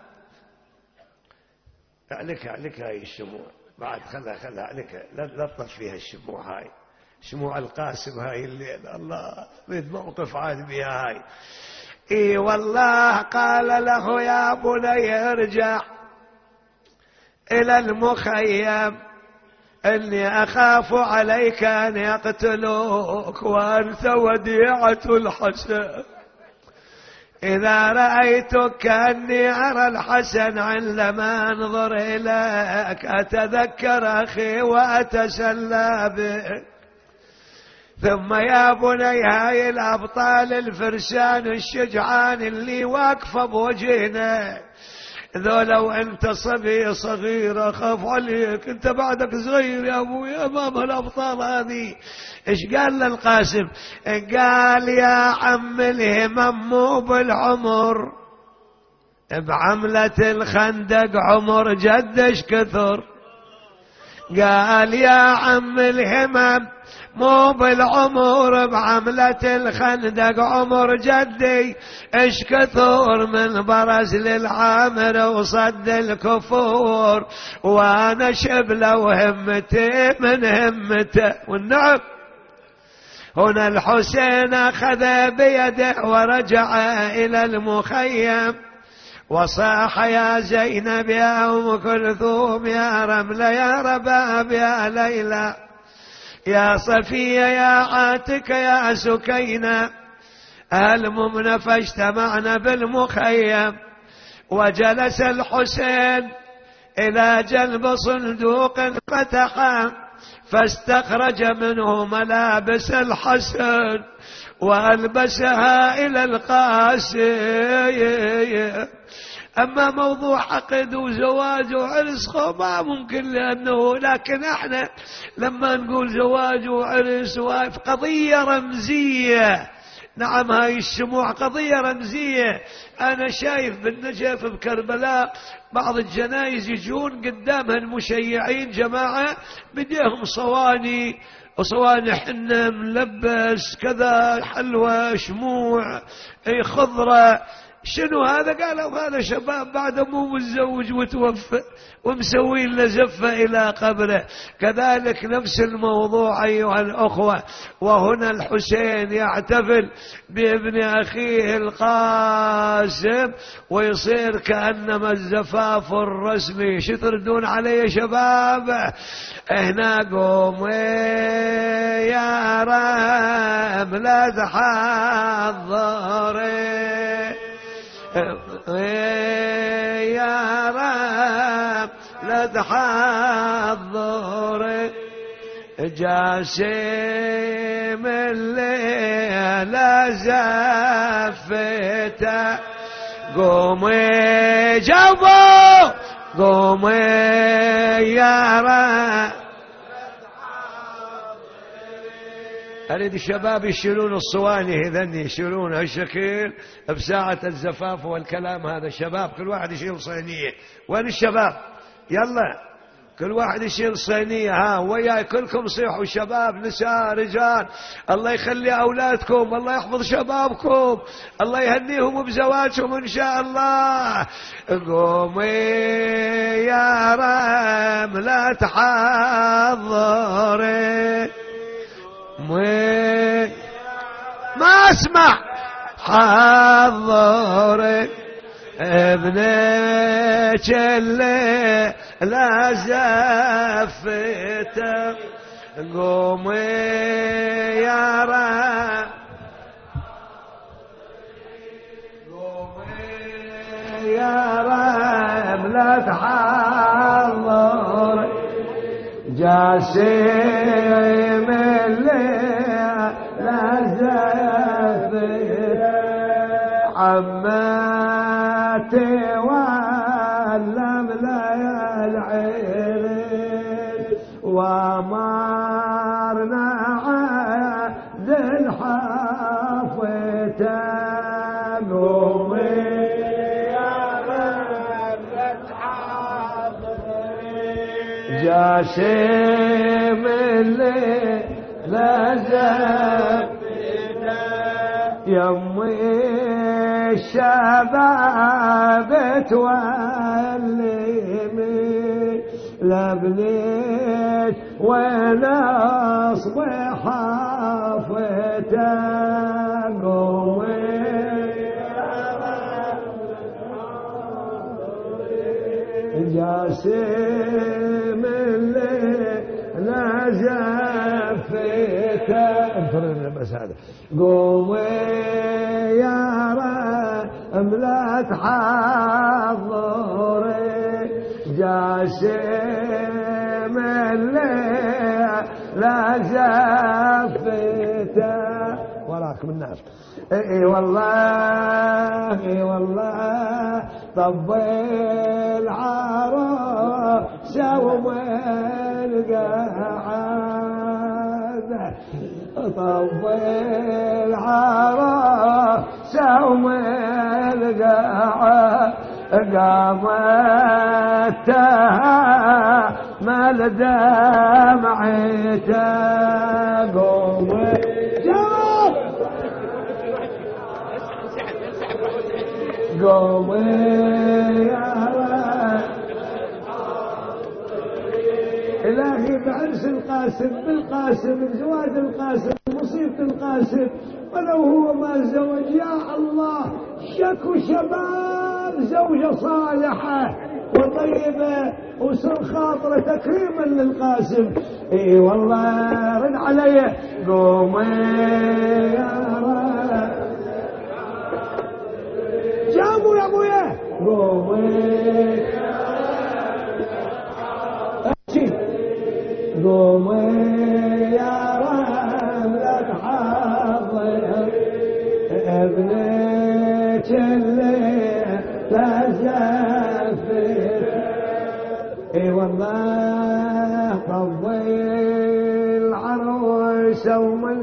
عليك عليك هاي الشموع بعد، خلها خلها عليك، لا تطفي فيها الشموع هاي، شموع القاسم هاي الليل، الله ريد موقف عاد بها هاي. اي والله. قال له يا بني ارجع الى المخيم، اني اخاف عليك ان يقتلوك وانت وديعة الحسن. اذا رأيتك كأني ارى الحسن عندما انظر اليك اتذكر اخي واتسلى بك. ثم يا بني هاي الأبطال الفرسان الشجعان اللي واقفة بوجهنا ذولا، وانت صبي صغير اخاف عليك، انت بعدك صغير يا ابوي امام الابطال هذه. ايش قال للقاسم؟ قال يا عم الهمم مو بالعمر، بعملة الخندق عمر جدش كثر. قال يا عم الهمم مو بالعمر، بعملة الخندق عمر جدي ايش كثر، من برز للعامر وصد الكفور، وانا شبله وهمتي من همته. والنعم هنا الحسين اخذ بيده ورجع الى المخيم، وصاح يا زينب يا ام كلثوم يا رمله يا رباب يا ليلى يا صفية يا عاتك يا سكينة، هلممن فاجتمعنا بالمخيم. وجلس الحسين إلى جنب صندوق فتحا، فاستخرج منه ملابس الحسن وألبسها إلى القاسم. أما موضوع عقد وزواج وعرس ما ممكن، لأنه لكن احنا لما نقول زواج وعرس قضية رمزية. نعم هاي الشموع قضية رمزية. أنا شايف بالنجف بكربلاء بعض الجنائز يجون قدامها المشيعين جماعة بديهم صواني وصواني حنة ملبس كذا حلوة شموع خضرة. شنو هذا؟ قالوا هذا شباب بعد مو متزوج وتوفى ومسوي له زفة إلى قبره. كذلك نفس الموضوع أيها الأخوة. وهنا الحسين يحتفل بابن أخيه القاسم ويصير كأنما الزفاف الرسمي. شو تردون علي يا شباب؟ هنا قوم يا رام لا تحضري يا رب لا تحضر، جاسم الليل زفته. قومي جابوا قومي يا رب أريد الشباب يشيلون الصواني هذني يشيلون هالشكل بساعة الزفاف والكلام هذا. الشباب كل واحد يشيل صينية. وين الشباب؟ يلا كل واحد يشيل صينية. ها وياي كلكم صيحوا شباب نساء رجال. الله يخلي أولادكم، الله يحفظ شبابكم، الله يهنيهم بزواجهم إن شاء الله. قومي يا رملة حضري ما اسمع حضري ابنك اللي لا زفته. قومي يا رب قومي يا رب لا تحضر جاسم اللي لا زفته. عماتي وعلم لا العين ومارنا عاد الحافته. قومي يا رب تحضري جاسم اللي لا زفته. يمي الشباب تولمي لبنيت ونصب حافته. قومي جاسم اللي لا زفته. انفرنا بس هذا. قومي يا رب لا تحضري جاسم اللي لا زفته. وراكم الناس. اي والله اي والله طبل عروس ومن قعد. طبل عروس ومن قعد. قامت مال دمعته. قومي قومي يا رب. إلهي بعرس القاسم بالقاسم بزواج القاسم مصيبة القاسم ولو هو ما زوج يا الله شكو شباب زوجة صالحة وطيبة وسر خاطرة تكريما للقاسم. اي والله رد علي. قومي يا رب جابوا يا ابويا. قومي قومي يا رب لا تحضر ابنك اللي لا زفت. اي والله طوي العروس ومن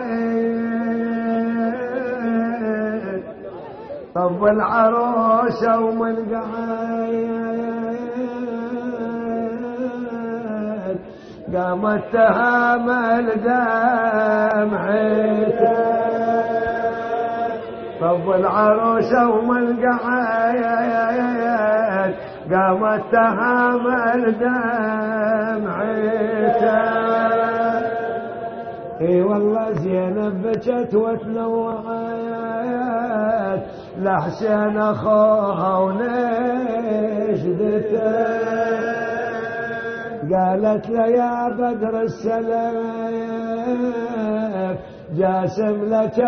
قعد. طوي العروس ومن قعد. قامت تهامل دمعته. طب العروسة ومن قعد. قامت تهامل دمعته. اي والله زينب بكت وتنوعت لحسين اخوها ونشدته. قالت له يا بدر السلام جاسم لك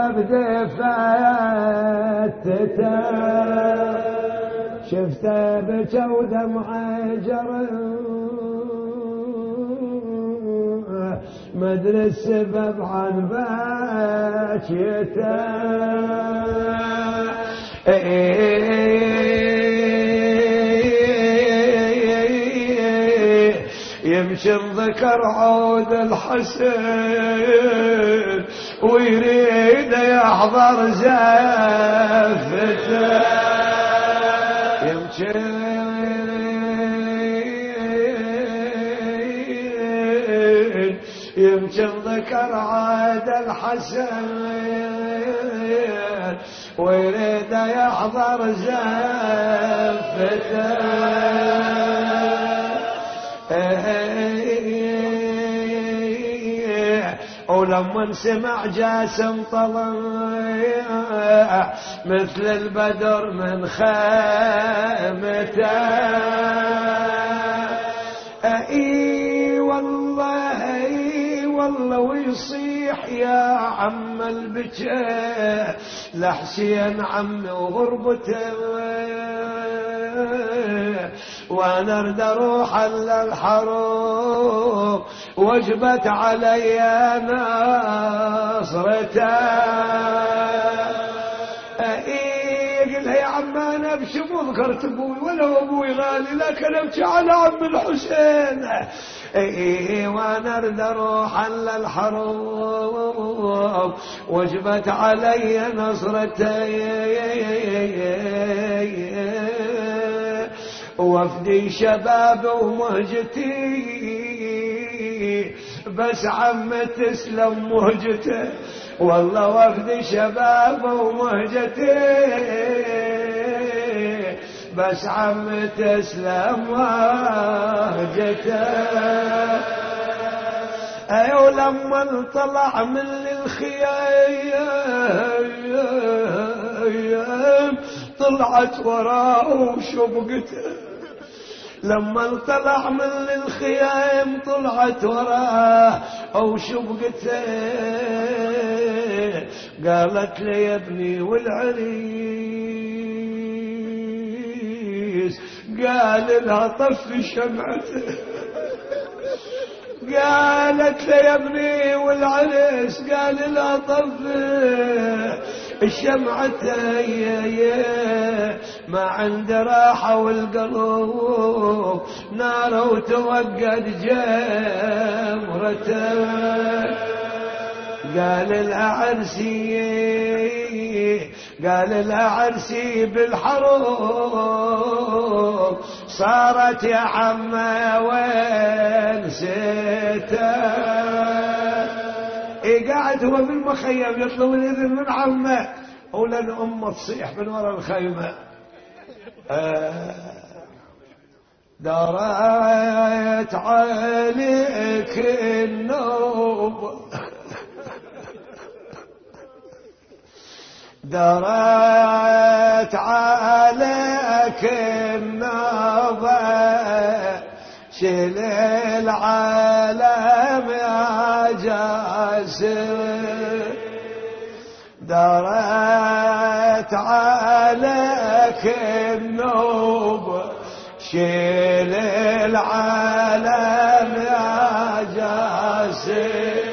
بدفاتته. شفته بكى ودمعه جرى مدري السبب عن باكيته. يمشي يمكن ذكر عود الحسين ويريد يحضر زفته، يمكن يمكن ذكر عود الحسين ويريد يحضر زفته، ولما سمع جاسم طلع مثل البدر من خيمته، اي والله اي والله ويصيح يا عم البكاء لحسين عمي وغربته، وانا ارد اروح على الحروب وجبت علي نصرته، ايه قل يا عم انا ابكي مو ذكرت ابوي ولا ابوي غالي لكن ابكي على عم الحسين، ايه وانا ارد اروح على الحروب وجبت علي نصرته، وفدي شباب ومهجتي بس عم تسلم مهجته، والله وفدي شباب ومهجتي بس عم تسلم مهجته، ايو لما طلع من الخيام طلعت وراه وشبقته، لما طلع من الخيام طلعت وراه او شبقته، قالت لي يا ابني والعريس، قال لها طفي شمعته، قالت لي يا ابني والعريس، قال لها طفي الشمعة يا ما عند راحة والقلوب نار وتوقد جمرته، قال الأعرسي قال الأعرسي بالحروب صارت يا عمي وين سته، قاعد هو بالمخيم يطلب الإذن من عمه ولن أمه تصيح من وراء الخيمة، آه دارت عليك النوبة دارت عليك النوبة شيل العالم يا جاسم، دارت عليك النوبة شيل العالم يا جاسم،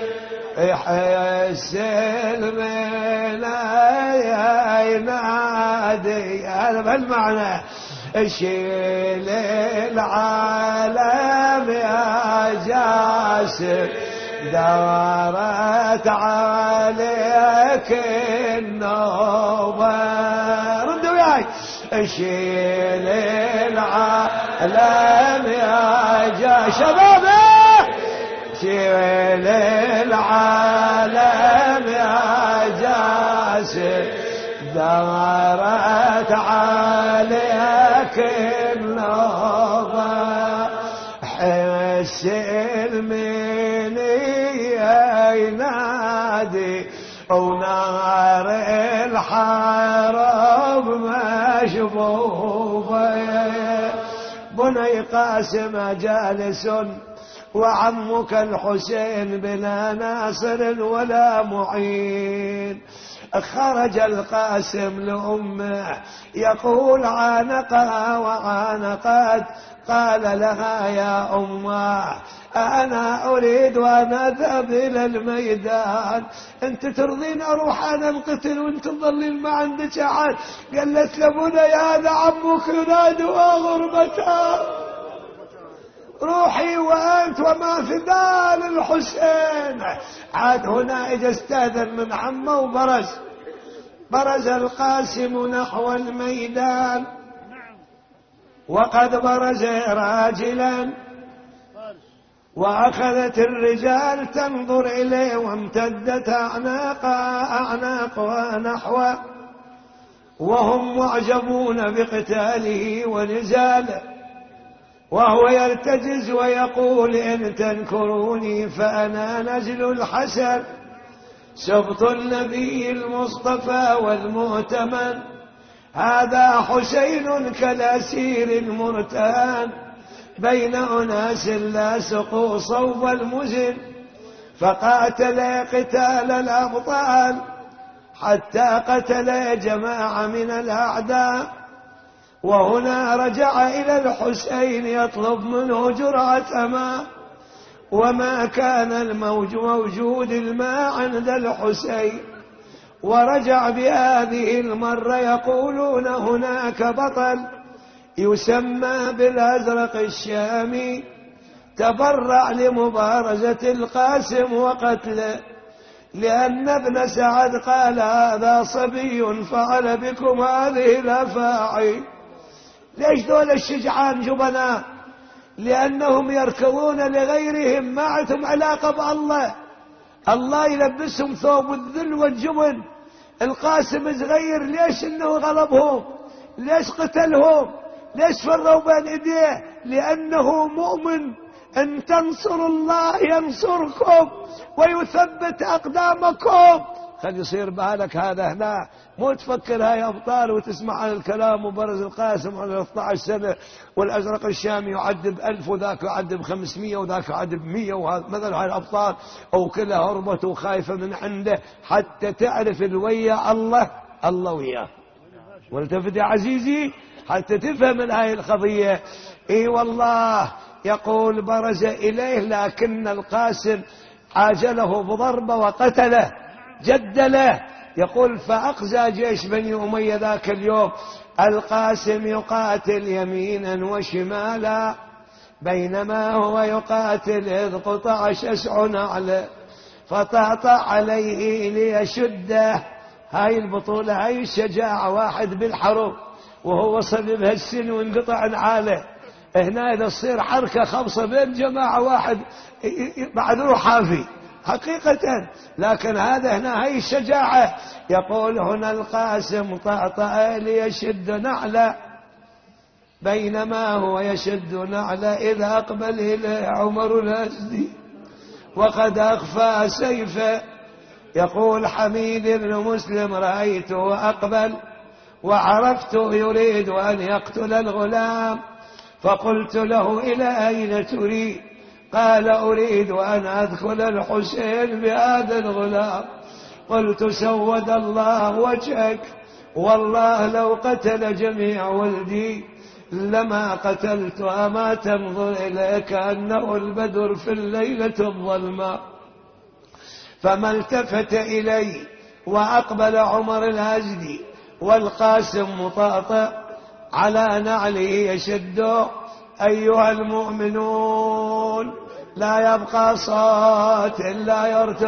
يحس المنى ينادي هذا بهالمعنى شيل العالم يا جاسم، دارت عليك النوبة، ردوا وياي شيل العالم يا جاسم، شبابي شيل العالم يا جاسم، دارت عليك النوبة، حس المني ينادي ونار الحرب مشبوبة، بني قاسم جالس وعمك الحسين بلا ناصر ولا معين، خرج القاسم لأمه يقول عانقها وعانقت، قال لها يا أمه أنا أريد أن أذهب إلى الميدان، أنت ترضين أروح أنا القتل وأنت تظلين ما عندك أحد؟ قالت لبني هذا عمك ينادي وغربته، روحي وأنت وما في بال الحسين. عاد هنا إجا استاذن من عمه وبرز برز القاسم نحو الميدان، وقد برز راجلا وأخذت الرجال تنظر إليه، وامتدت أعناق أعناقها نحوه، وهم معجبون بقتاله ونزاله، وهو يرتجز ويقول إن تنكروني فأنا نجل الحسن سبط النبي المصطفى والمؤتمن، هذا حسين كالأسير المرتان بين أناس لا سقوا صوب المزن، فقاتل قتال الأبطال حتى قتل جماعة من الأعداء. وهنا رجع إلى الحسين يطلب منه جرعة ماء، وما كان الموجود الماء عند الحسين، ورجع بهذه المرة يقولون هناك بطل يسمى بالأزرق الشامي تبرع لمبارزة القاسم وقتله، لأن ابن سعد قال هذا صبي فعل بكم هذه الأفاعي. ليش دول الشجعان جبناء؟ لأنهم يركضون لغيرهم، ما عندهم علاقة بالله، الله يلبسهم ثوب الذل والجبن. القاسم صغير، ليش انه غلبهم؟ ليش قتلهم؟ ليش فروا بين ايديه؟ لأنه مؤمن ان تنصروا الله ينصركم ويثبت أقدامكم. خلي يصير بالك هذا هنا، مو تفكر هاي أبطال وتسمع عن الكلام وبرز القاسم على اثنتي عشرة سنة والأزرق الشامي يعذب ألف وذاك يعذب خمسمية وذاك يعذب مية، وهذا مثل هاي الأبطال أو كلها هربت وخايفة من عنده، حتى تعرف الويا الله الله وياه. والتفت يا عزيزي حتى تفهم هاي القضية. اي والله يقول برز إليه، لكن القاسم عاجله بضربة وقتله جدله. يقول فأقزى جيش بني أمية ذاك اليوم القاسم يقاتل يمينا وشمالا، بينما هو يقاتل إذ قطع شسع نعله فطعطع عليه ليشده. هاي البطولة، هاي الشجاعة، واحد بالحرب وهو صبب هالسن وانقطع نعاله. هنا إذا تصير حركة خمسة بين جماعة واحد بعد روح حافي حقيقة، لكن هذا هنا هاي الشجاعة. يقول هنا القاسم طعطع ليشد نعله، بينما هو يشد نعله إذ أقبل إليه عمر الأزدي وقد أخفى سيفه. يقول حميد بن مسلم رأيته أقبل وعرفته يريد أن يقتل الغلام، فقلت له إلى أين تريد؟ قال أريد أن أدخل الحسين بهذا الغلام. قلت سود الله وجهك، والله لو قتل جميع ولدي لما قتلت، أما تنظر إليك أنه البدر في الليلة الظلماء. فما التفت إلي وأقبل عمر الأزدي والقاسم مطاطئ على نعله يشد. أيها المؤمنون لا يبقى صوت إلا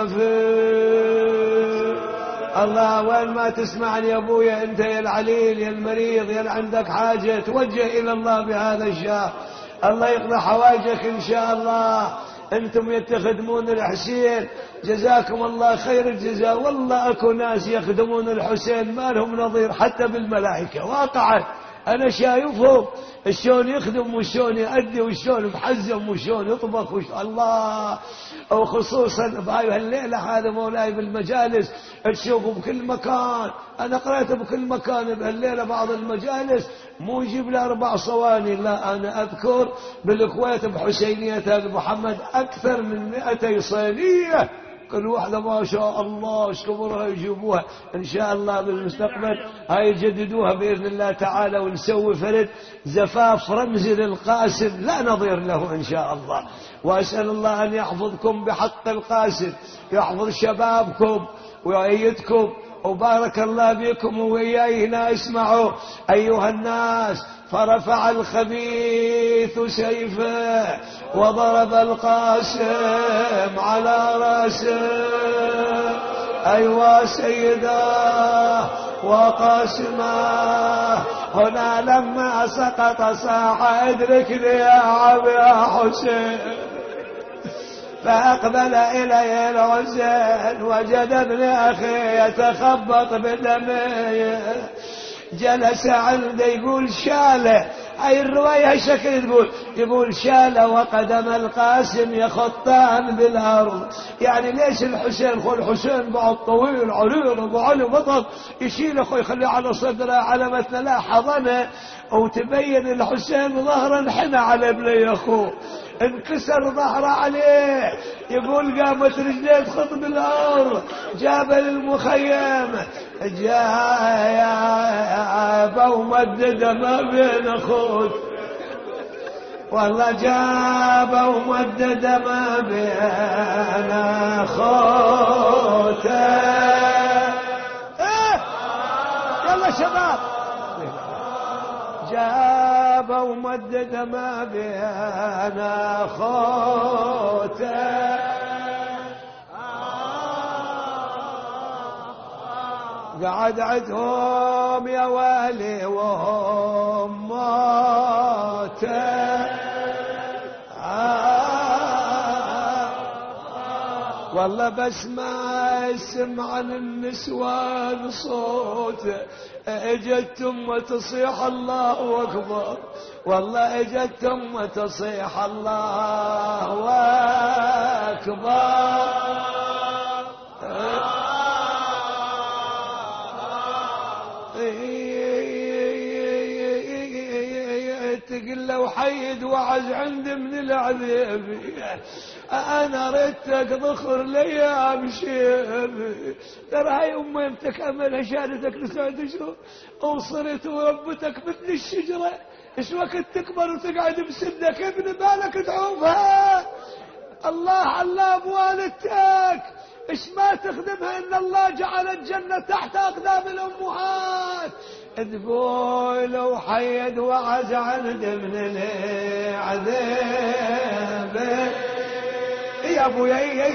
يرتفع. الله وين ما تسمعني يا أبويا أنت يا العليل يا المريض يا اللي عندك حاجة، توجه إلى الله بهذا الشهر، الله يقضي حوائجك إن شاء الله. أنتم يتخدمون الحسين جزاكم الله خير الجزاء. والله أكو ناس يخدمون الحسين ما لهم نظير حتى بالملائكة واقعا، أنا شايفهم شلون يخدم وشلون يؤدي وشلون محزم وشلون يطبخ وشلون الله. وخصوصا بهاي الليلة هذا مولاي بالمجالس تشوفوا بكل مكان، أنا قرأت بكل مكان بهالليلة بعض المجالس مو يجيب له أربع صواني، لا أنا أذكر بالكويت بحسينية محمد أكثر من مئتي صينية، كل واحدة ما شاء الله ايش كبرها يجيبوها. ان شاء الله بالمستقبل هاي يجددوها بإذن الله تعالى، ونسوي فرد زفاف رمزي للقاسم لا نظير له ان شاء الله. واسأل الله ان يحفظكم بحق القاسم، يحفظ شبابكم ويأيدكم وبارك الله بكم وياينا. اسمعوا أيها الناس. فرفع الخبيث سيفه وضرب القاسم على رأسه. أيوا سيدا وقاسما. هنا لما سقط صاح ادركني يا عم يا حسين. فأقبل إلي الحسين وجد ابن أخي يتخبط بدمه. جلس عنده يقول شاله. هاي الرواية شكل تقول يقول شاله وقدم القاسم يخطان بالأرض. يعني ليش الحسين خو الحسين بعد طويل عريض أبو علي بطل يشيل أخوه يخليه على صدره على مثل لا حضنه. وتبين الحسين ظهرا انحنى على ابني أخوه انكسر ظهره عليه. يقول قامت رجليه تخط بالأرض. جاب المخيم جاب ومدد ما بين أخوه. والله جاب ومدد ما بين أخوته. إيه يلا شباب. جاب ومدد ما بين أخوته. قعد عدهم يا والي وهم موته. والله بس ما يسمع عن النسوان صوته. اجت ام تصيح الله اكبر. والله اجت ام تصيح الله اكبر. تقول له وحيد وعز عندي من العذاب. انا ردتك ذخر ليام شيب. ترى هاي امي امتك املها شهادتك لسعد شو وصرت وربتك مثل الشجره. ايش وقت تكبر وتقعد بسدك ابن بالك تعوفها. الله الله بوالدتك ايش ما تخدمها ان الله جعل الجنه تحت اقدام الامهات. تقول وحيد وعز عند من العذاب. يا ابويا اي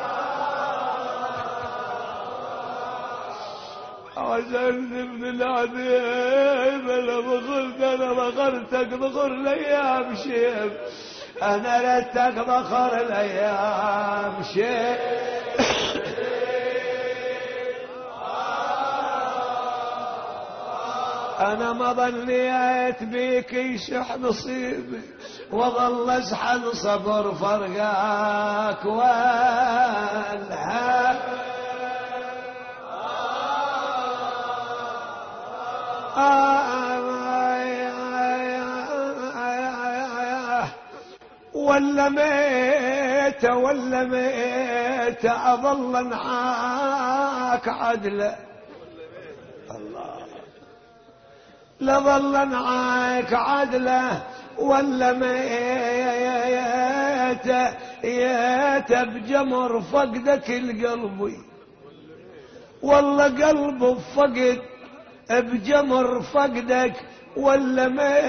عزلت من العذاب. انا بغرت انا بغرتك بغر الايام شيب. انا ردتك بخر الايام شيب. انا ما ظنيت بيك يشح نصيبي وظل ازحن صبر فرقاك والها. ولا ميت ولا ميت اظل معاك عدله. الله لظل معاك عدله ولا ميت يات بجمر فقدك القلبي. والله قلب فقد بجمر فقدك ولا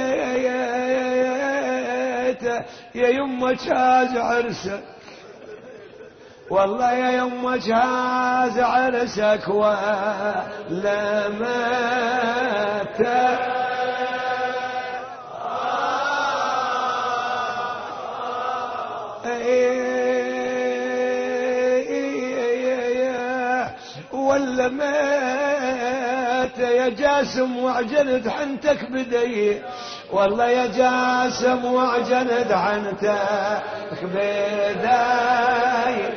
ميت يا يمه شاز عرسك. والله يا يمه شاز عرسك ولا مات. ولا مات يا جاسم وعجنت حنتك بدي. والله يا جاسم وعجنت حنتك بدي.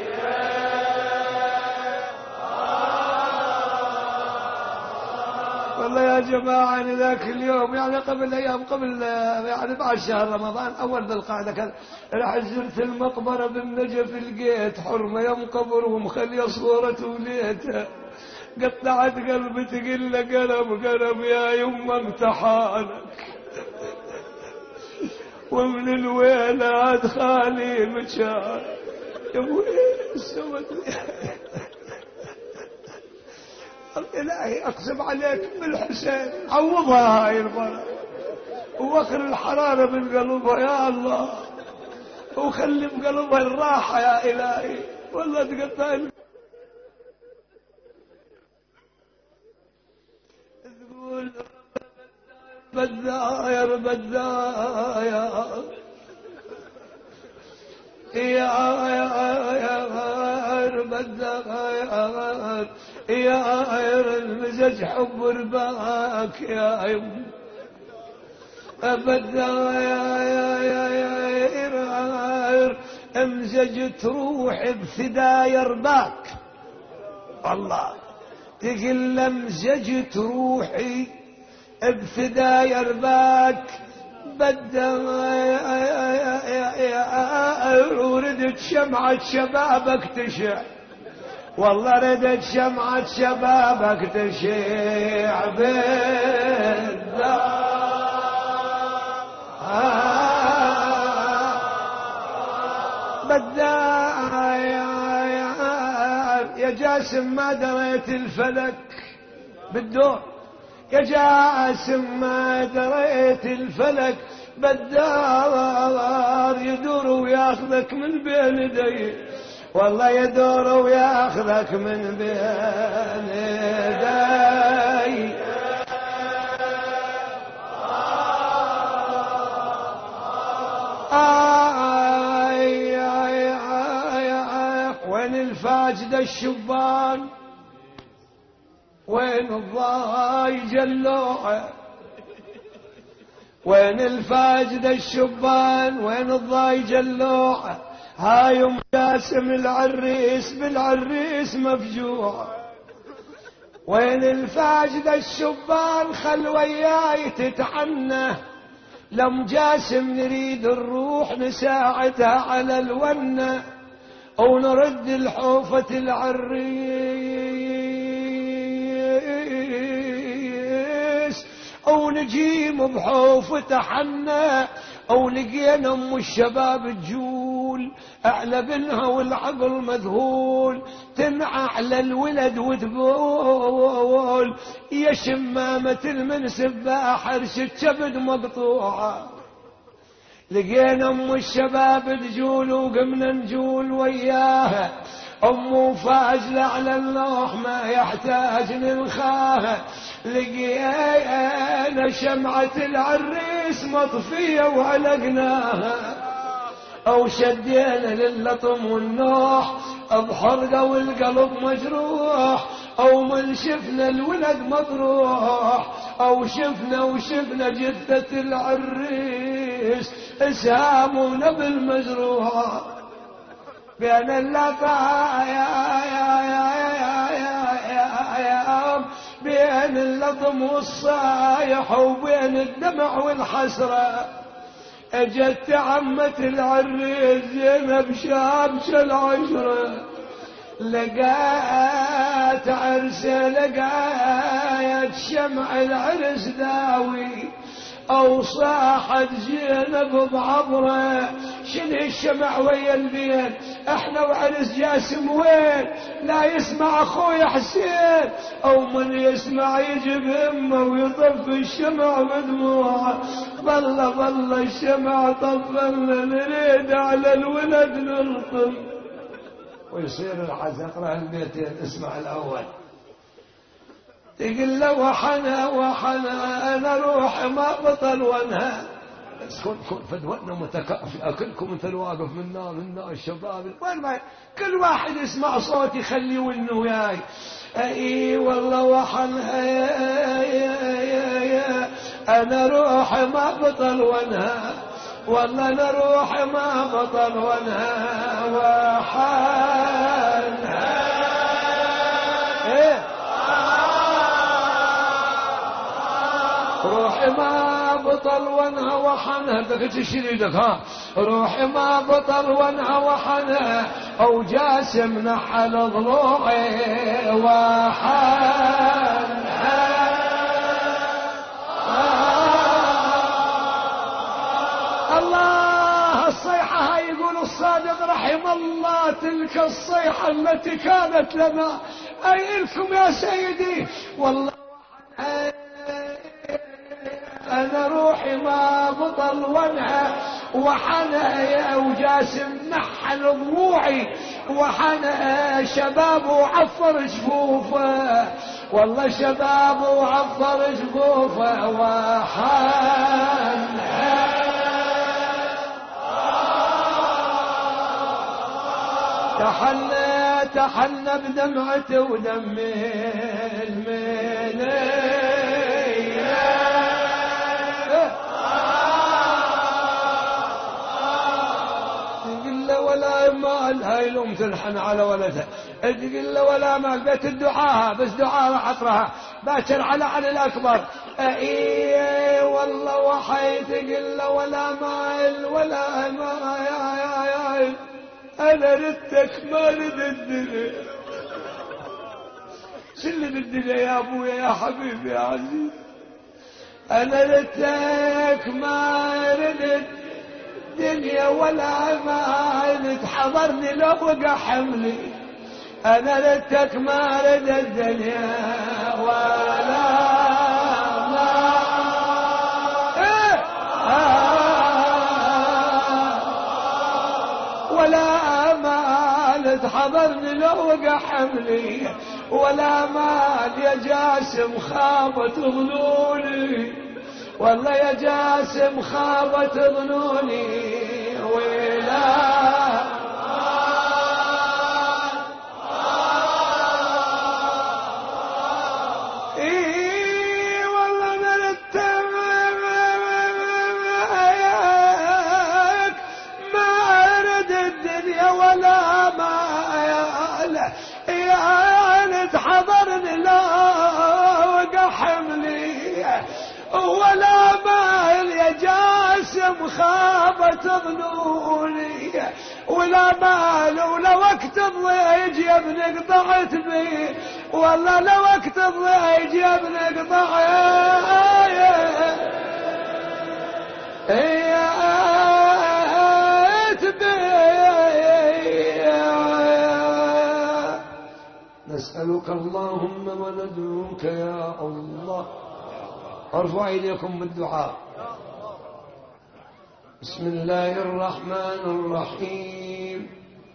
والله يا جماعة ذاك اليوم يعني قبل أيام قبل يعني بعد شهر رمضان أول ذي القعدة كان راح زرت المقبرة بالنجف لقيت حرمة يوم قبر ومخلية صورة وليتها. قطعت قلبي تقول له قلم قلم يا يما امتحانك. ومن الويلات خالي مشان يا ابوي سوت الإلهي أقسم عليك بالحسين عوضها هاي المرأة ووخر الحرارة من قلبها يا الله، وخلي بقلبها الراحة يا إلهي. والله تقطع تقول بداير بداير يا يا بداير يا المزج حب رباك يا يم بداير يا يا امزجت روحي بثدايا رباك. الله تقل امزجت روحي بثدايا رباك بداير وردت شمعة شبابك تشع. والله ردت شمعة شبابك تشع بالدار بداير يا جاسم ما دريت الفلك بالدور، يا جاسم ما دريت الفلك بدار يدور وياخذك من بين يدي. والله يدور وياخذك من بين يدي. آي آي آي آي وين الفاجد الشبان، وين الضاي جلوعه، وين الفاجد الشبان، وين الضاي جلوعه. هاي ام جاسم العريس بالعريس مفجوع. وين الفاجد الشبان خل وياي تتعنى. لم جاسم نريد الروح نساعدها على الونة او نرد الحوفة العريس او نجيم بحوفة حنا او لقينا ام الشباب تجول اعلى بنها والعقل مذهول تنعى على الولد وتقول يا شمامة المنسب باحرش الكبد مقطوعة. لقينا ام الشباب تجول وقمنا نجول وياها. ام فاجلة على اللوح ما يحتاج ننخاها. لقينا شمعة العريس مطفية وعلقناها او شدينا للطم والنوح بحرقة والقلب مجروح او من شفنا الولد مطروح او شفنا وشفنا جثة العريس اسهامنا بالمجروح بين اللطايا بين اللطم والصايح وبين الدمع والحسرة. اجت عمة العريس زينب شابش العشرة لقات عرسه لقات شمع العرس داوي او صاحت زينب بعبره شنو الشمع ويا البيت احنا وعرس جاسم وين لا يسمع اخوي حسين او من يسمع يجيب همه ويطفي الشمع بدموعه. ظل ظل الشمع طفلنا نريد على الولد نلطم ويصير الحزن. اقرا البيتين اسمع الاول. تقول له وحنا وحنا انا روحي ما بطل وانهى. كن كن فدوتنا متكافئه كلكم مثل واقف منا منا الشباب وين ما كل واحد يسمع صوتي يخلي ونه وياي. اي والله وحنا انا روحي ما بطل وانهى. والله انا روحي ما بطل وانهى وحنا ايه روحي ما بطل وانها وحنها. بدك تشريدك ها روحي ما بطل وانها وحنها او جاسم نحل ضلوعي وحنها. الله الصيحة هاي يقول الصادق رحم الله تلك الصيحة التي كانت لنا أي لكم يا سيدي والله أنا روحي ما بطل وانها وحنا وجاسم نحل ضلوعي وحنا شباب وعفر جفوفه والله شباب وعفر جفوفه وحنا تحنى تحنى بدمعته ودم المنيه تقول له ولا مال هاي الام تلحن على ولدها تقول له ولا مال بيت الدعاء بس دعاء عطرها باكر على علي الاكبر اي والله وحي تقول له ولا مال ولا مال يا يا يا أنا ردتك ما رد الدنيا شل الدنيا يا أبويا يا حبيبي يا عزيز أنا ردتك ما رد الدنيا ولا ما تحضرني لو وقع حملي أنا ردتك ما رد الدنيا ولا ما إيه آه ولا مال تحضرني لو وقع حملي ولا مال يا جاسم خابت ظنوني والله يا جاسم خابت ظنوني ولا اي والله نرتب ولا ما يا تحضرني لا وقع حملي ولا مال يا جاسم خابت ظنوني ولا مال ولا وقت الضيج يا ابن قطعت بي والله لو وقت الضيج يا ابن قطعت بي نسألك اللهم وندعوك يا الله ارفع إليكم بالدعاء بسم الله الرحمن الرحيم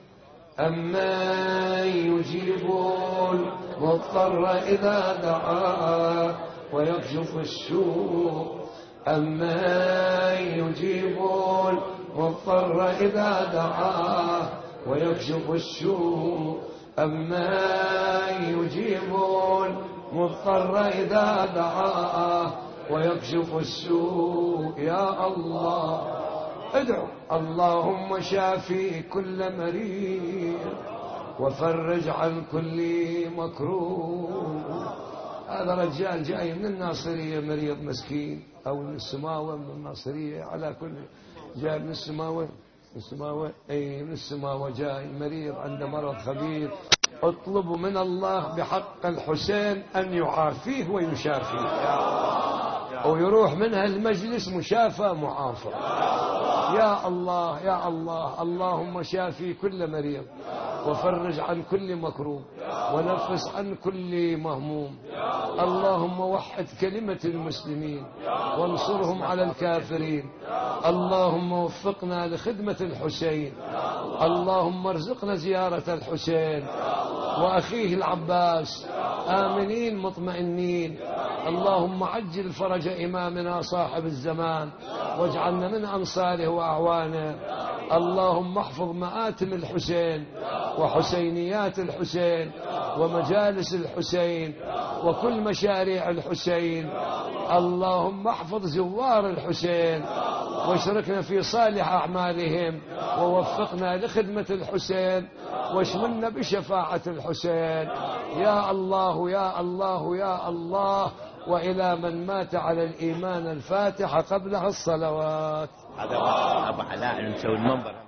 أما يجيبون مضطر إذا دعاه ويكشف السوء أما يجيبون مضطر إذا دعاه ويكشف السوء أما يجيبون مضطر إذا دعاه ويكشف السوء يا الله ادعو اللهم شافي كل مريض وفرج عن كل مكروه. هذا رجال جاي من الناصرية مريض مسكين أو من السماوة من الناصرية على كل جاي من السماوة من السماوة أي من السماوة جاي مريض عنده مرض خبيث اطلبوا من الله بحق الحسين أن يعافيه ويشافيه ويروح منها المجلس مشافى معافى يا الله يا الله. اللهم شافي كل مريض وفرج عن كل مكروب ونفس عن كل مهموم. اللهم وحد كلمة المسلمين وانصرهم على الكافرين. اللهم وفقنا لخدمة الحسين. اللهم ارزقنا زيارة الحسين وأخيه العباس آمنين مطمئنين. اللهم عجل فرج إمامنا صاحب الزمان واجعلنا من أنصاره وأعوانه. اللهم احفظ مآتم الحسين وحسينيات الحسين ومجالس الحسين وكل مشاريع الحسين. اللهم احفظ زوار الحسين واشركنا في صالح أعمالهم ووفقنا لخدمة الحسين واشملنا بشفاعة الحسين يا الله يا الله يا الله. وإلى من مات على الإيمان الفاتحة قبلها الصلوات. هذا أبو علاء نسوي المنبر.